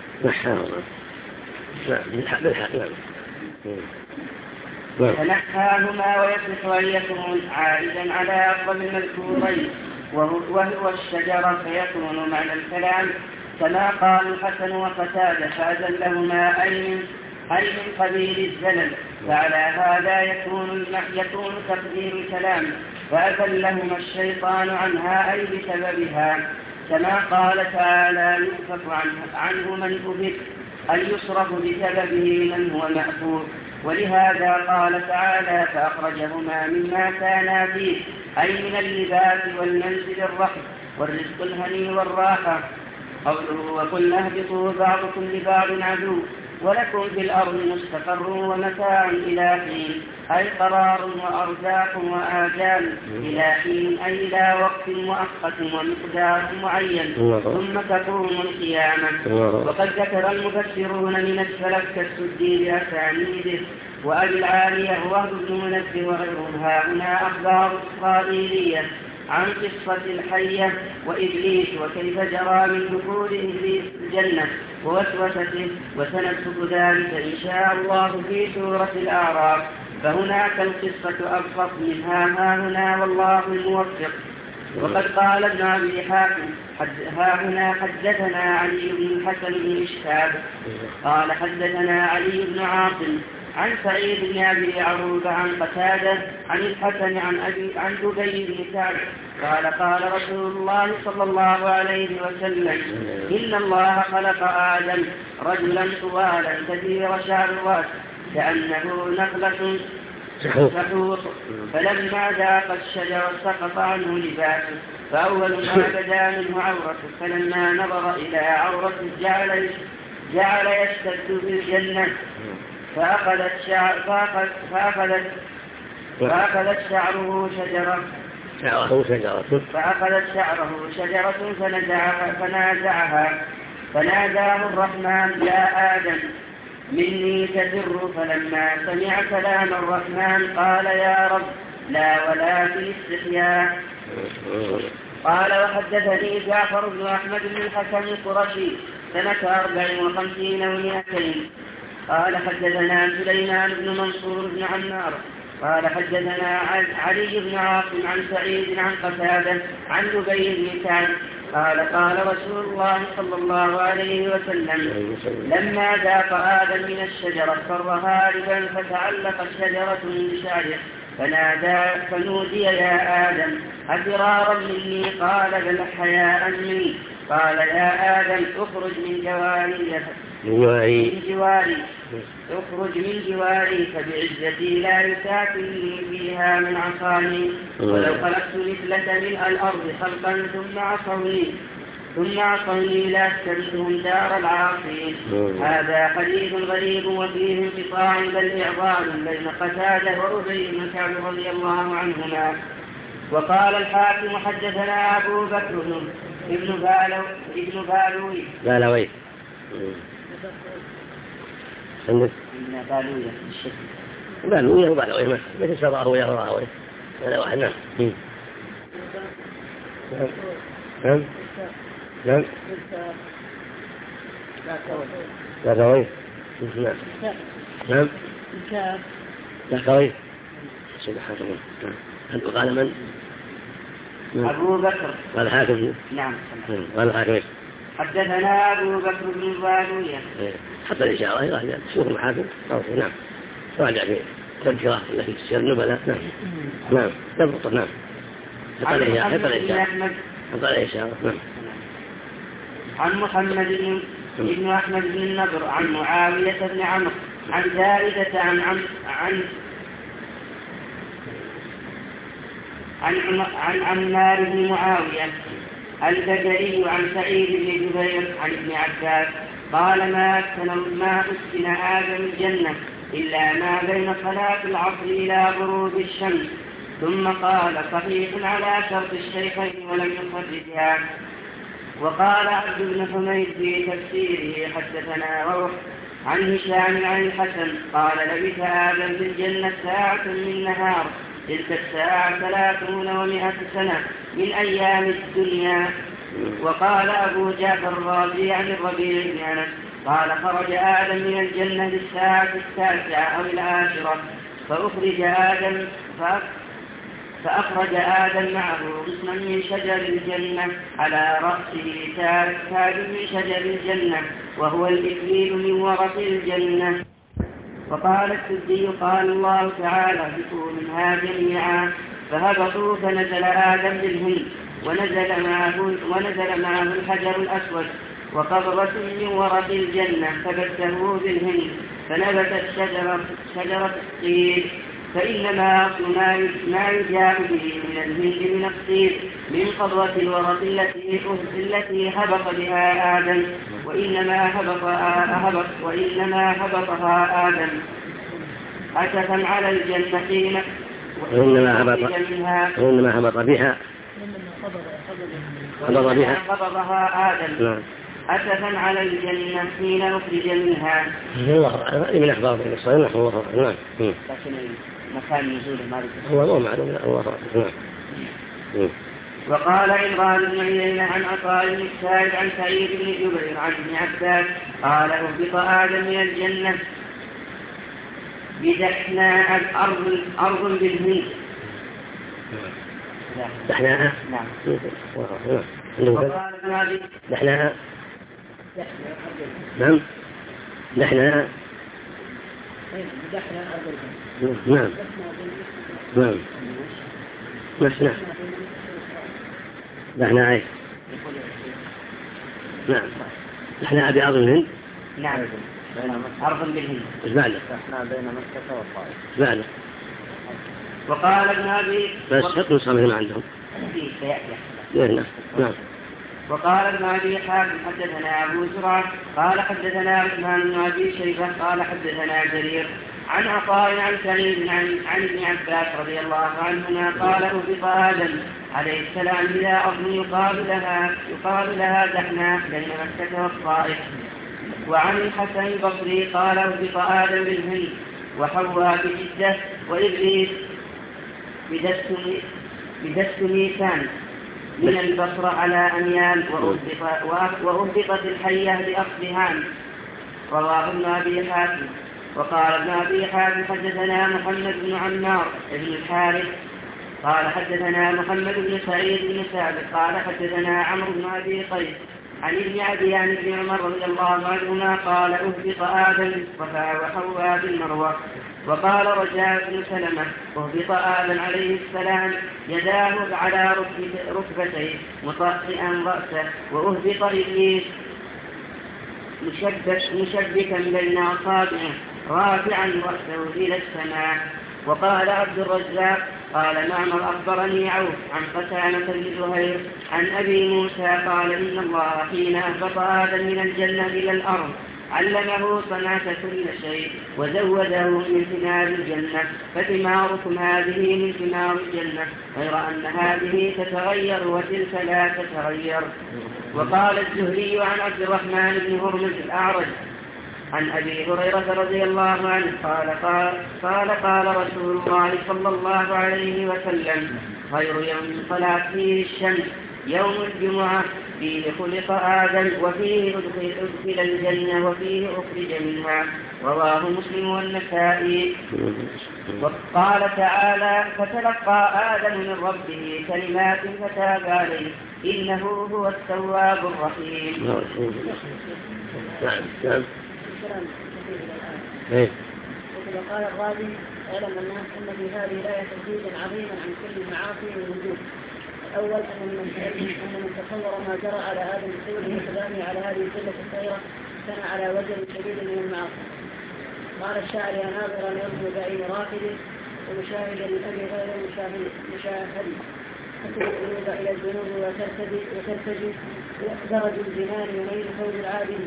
فنحاهما. ويصح أن يكون عائدا على أفضل المذكورين وهو الشجرة، فيكون معنى الكلام كما قال الحسن وقتادة: فأزلهما أي من قبيل الزلل. فعلى هذا يكون تقدير الكلام: فأزلهما الشيطان عنها أي بسببها، كما قال تعالى: يؤفك عنه من أفك، أن يصرف بسببه من هو مأفوك. ولهذا قال تعالى: فأخرجهما مما كانا فيه، أي من اللباس والمنزل الرحم والرزق الهني والراحة. قوله: وقلنا اهبطوا بعضكم لبعض عدو ولكم في الأرض مستقر ومتاع إلى حين، أي قرار وأرزاق وآجال إلى حين، أي إلى وقت مؤقت ومقدار معين، ثم تقوم القيامة. وقد ذكر المفسرون من السلف كالسدي بأسانيده وأبي العالية ووهب بن منبه وغيرهم هنا أخبار إسرائيلية عن قصة الحية وإبليس وكيف جرى من دخول إبليس الجنة ووسوسته، وسنذكر ذلك إن شاء الله في سورة الأعراف. فهناك القصة أبسط منها هنا، والله الموفق. وقد قال ابن أبي حاتم: هنا حدثنا علي بن الحسن بن إشهاب قال حدثنا علي بن عاصم عن سعيد بن أبي عروبة عن قتادة عن الحسن عن دبي بن كعب قال: قال رسول الله صلى الله عليه وسلم: إن الله خلق آدم رجلا طوالا كثير شعر الرأس كأنه نخلة سحوق، فلما ذاق الشجر سقط عنه لباسه، فأول ما بدا منه عورته، فلما نظر إلى عورته جعل يشتد في الجنة، فأخذت شعره شجرة فنازعها، فناداه الرحمن: يا آدم مني تفر. فلما سمع كلام الرحمن قال: يا رب لا ولا في استحياء. قال: وحدثني جعفر بن أحمد بن الحسن القرشي سنة 54 و200. قال: حدثنا سليمان بن منصور بن عمار قال: حدثنا علي بن عاصم عن سعيد عن قتادة عن دبي بن كعب قال: قال رسول الله صلى الله عليه وسلم: لما ذاق آدم من الشجرة فر هاربا، فتعلق الشجرة من شعره، فنودي: يا آدم أفرارا مني؟ قال: بل حياء مني. قال: يا آدم اخرج من جواري فبعزتي لا يساكنني فيها من عصاني، ولو خلقت مثلك من الأرض خلقا ثم عصوني لأسكنتهم دار العاصين. هذا حديث غريب وفيه انقطاع بل إعضال بين قتادة وربيع بن كعب رضي الله عنهما. وقال الحاكم حدثنا أبو بكر ابن بالوي عندك بالوية بالوية وبالوية مثل سراهوية وراهوية هذا واحد. نعم. نعم. نعم. لا كوي. نعم. نعم. لا كوي. سبحان الله. قال من؟ أبو بكر. قال حاكم. نعم. قال حاكم. حدثنا أبو بكر بن بالوية. حتى الإشارة إلى شوف المحاكم. نعم. راجع في تذكرة التي تسير النبلة. نعم. نعم. تضبط. نعم. حتى الإشارة. نعم. عن محمد بن أحمد بن النضر عن معاوية بن عمرو عن زائدة عن عمار بن معاوية البدري عن سعيد بن جبير عن ابن عباس قال ما أسكن آدم الجنة إلا ما بين صلاة العصر إلى غروب الشمس. ثم قال صحيح على شرط الشيخين ولم يخرجها. وقال عبد بن حميد في تفسيره حدثنا روح عن هشام عن الحسن قال لبث آدم في الجنة ساعة من نهار تلك الساعة 300 سنة من أيام الدنيا. وقال أبو جعفر الرازي عن الربيع بن أنس قال خرج آدم من الجنة للساعة 9 أو 10 فأخرج آدم معه غصنا من شجر الجنة على رأسه تاج من شجر الجنة وهو الإكليل من ورق الجنة. وقال السدي قال الله تعالى اهبطوا منها جميعا فهبطوا فنزل آدم بالهند ونزل معه الحجر الأسود وقبضة من ورق الجنة فبته بالهند فنبتت شجرة الطير. فإنما أصل ما يجاء به من الهند من الطير من قبضة الورق التي هبط بها آدم وإنما هبطها آدم أسفا على الجنة حين وإنما هبط بها قبضها آدم أسفا على الجنة حين أخرج منها. من أخبار الصحيح الله. نعم. لكن مكان نزوله ما هو معلوم الله. نعم. وقال عمران بن عيينة عن عطاء بن السائب عن سعيد بن جبير عن ابن عباس قال اهبط آدم من الجنة بدحناء أرض بالهند. دحناء. نعم. وقال دحناء. نعم. دحناء. نعم. نعم. نحن نحن نعم نحن أبي أرض الهند. نعم أرض بالهند. إيش بعده؟ نحن بين مكة والطائف. إيش بعده؟ وقال ابن أبي بس حطوا صامهم عندهم. نعم. وقال ابن أبي حاتم حدثنا أبو زرعة قال حدثنا عثمان بن أبي شيبة قال حدثنا جرير عن عطاء عن سعيد عن ابن عباس رضي الله عنهما قال اهبط آدم عليه السلام إلى أرض يقال لها دحناء بين مكة والطائف. وعن الحسن البصري قال اهبط آدم بالهند وحواء بجدة وإبليس بدست ميسان من البصرة على أميال وأهبطت الحية لأصلهان. رواه ابن أبي حاتم. وقال ابن أبي حاتم حدثنا محمد بن عمار بن الحارث قال حدثنا محمد بن سعيد بن ثابت قال حدثنا عمرو بن أبي قيس عن ابن عدي عن ابن عمر رضي الله عنهما قال اهبط آدم بالصفا وحواء بالمروة. وقال رجاء بن سلمة اهبط آدم عليه السلام يداه على ركبتيه مطأطئا رأسه وأهبط إبليس مشبكا بين أصابعه رافعا رأسه إلى السماء. وقال عبد الرزاق قال معمر أخبرني عوف عن قتادة بن زهير عن أبي موسى قال إن الله حين أهبط آدم من الجنة إلى الأرض علمه صنعة كل شيء وزوده من ثمار الجنة، فثماركم هذه من ثمار الجنة، غير أن هذه تتغير وتلك لا تتغير. وقال الزهري عن عبد الرحمن بن هرمز الأعرج عن أبي هريرة رضي الله عنه قال رسول الله صلى الله عليه وسلم: خير يوم طلعت فيه الشمس يوم الجمعة، فيه خلق آدم وفيه أدخل الجنة وفيه أخرج منها. رواه مسلم والنسائي. وقال تعالى: فتلقى آدم من ربه كلمات فتاب عليه إنه هو التواب الرحيم. وقال الرازي: اعلم الناس ان في هذه الآية تهديدا عظيما عن كل المعاصي والوجود. الأول أن من تصور ما جرى على آدم بسوره وسلامه على هذه الجلة الصغيرة كان على وجه شديد من المعاصي. قال الشاعر: يا ناظرا يرجو بعين راكد ومشاهدا للأمر غير مشاهد، تكون القلوب إلى الذنوب وترتدي درج الجنان ونيل فوز العابد.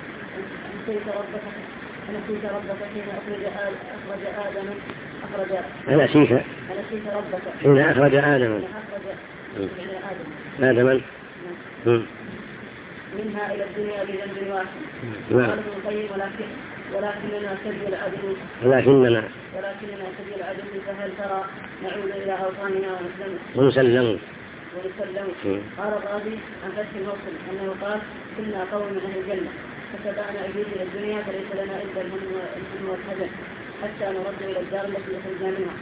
أنسيت ربك حين أخرج آدم أنسيت ربك حين أخرج آدم منها إلى الدنيا بذنب واحد. قال ابن القيم: ولكننا سبي العدل فهل ترى نعود إلى أوطاننا ونسلم. قال الرازي عن فتح الموصل أنه قال: كنا قوم من أهل الجنة فتبعنا إليه إلى الدنيا فليس لنا إلا الهم والحزن حتى نرد إلى الدار التي خرجنا منها.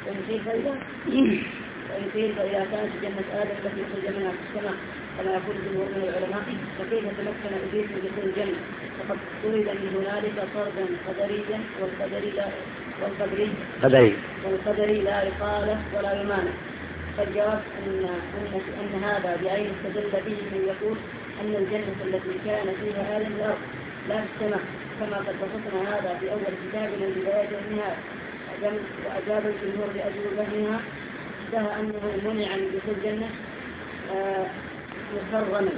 وإن قيل فإذا كانت جنة آدم التي خرج منها في السماء كما يقول جمهور من العلماء، فكيف تمكن إبليس من دخول الجنة؟ فقد طرد من هنالك طردا قدريا والقدري لا يقال ولا يمانع. فالجواب أن هذا بعين استدل به من يقول أن الجنة التي كان فيها آدم الأرض لا في السماء، كما قد بسطنا هذا في أول كتابنا البداية والنهاية. وأجاب الجمهور بأجوبتها اشتهى أنه منع من دخول الجنة مكرما.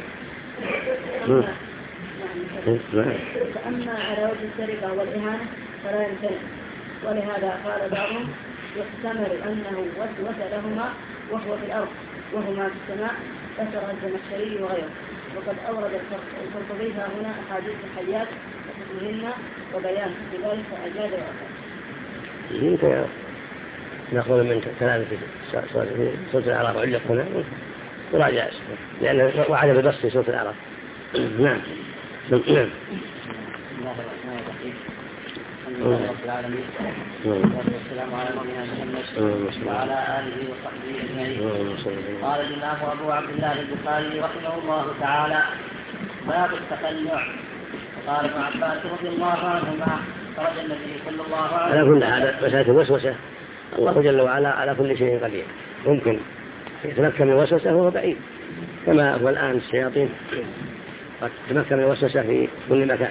فأما على وجه السرقة والإهانة فلا يمتنع. ولهذا قال بعضهم: يحتمل أنه وسوس لهما وهو في الأرض وهما في السماء، ذكر الزمخشري وغيره. وقد أورد القرطبي هنا أحاديث الحيات وحكمهن وبيان بذلك أجاد وأخر. نأخذ من كلام في سورة الأعراف علق هنا وراجع لأنه وعد بالبسط في سورة الأعراف. نعم. بسم الله الرحمن الرحيم. الحمد لله رب العالمين والسلام على نبينا محمد وعلى آله وصحبه أجمعين. قال الإمام أبو عبد الله البخاري رحمه الله تعالى: باب التقنع. قال ابن عباس رضي الله عنهما: خرج النبي صلى الله عليه وسلم. على كل هذا مسألة الوسوسة الله جل وعلا على كل شيء قدير، ممكن يتمكن من الوسوسة وهو بعيد، كما هو الآن الشياطين قد تمكن من الوسوسة في كل مكان.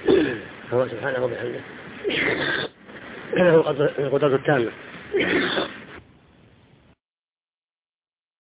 هو سبحانه وبحمده له القدرة التامة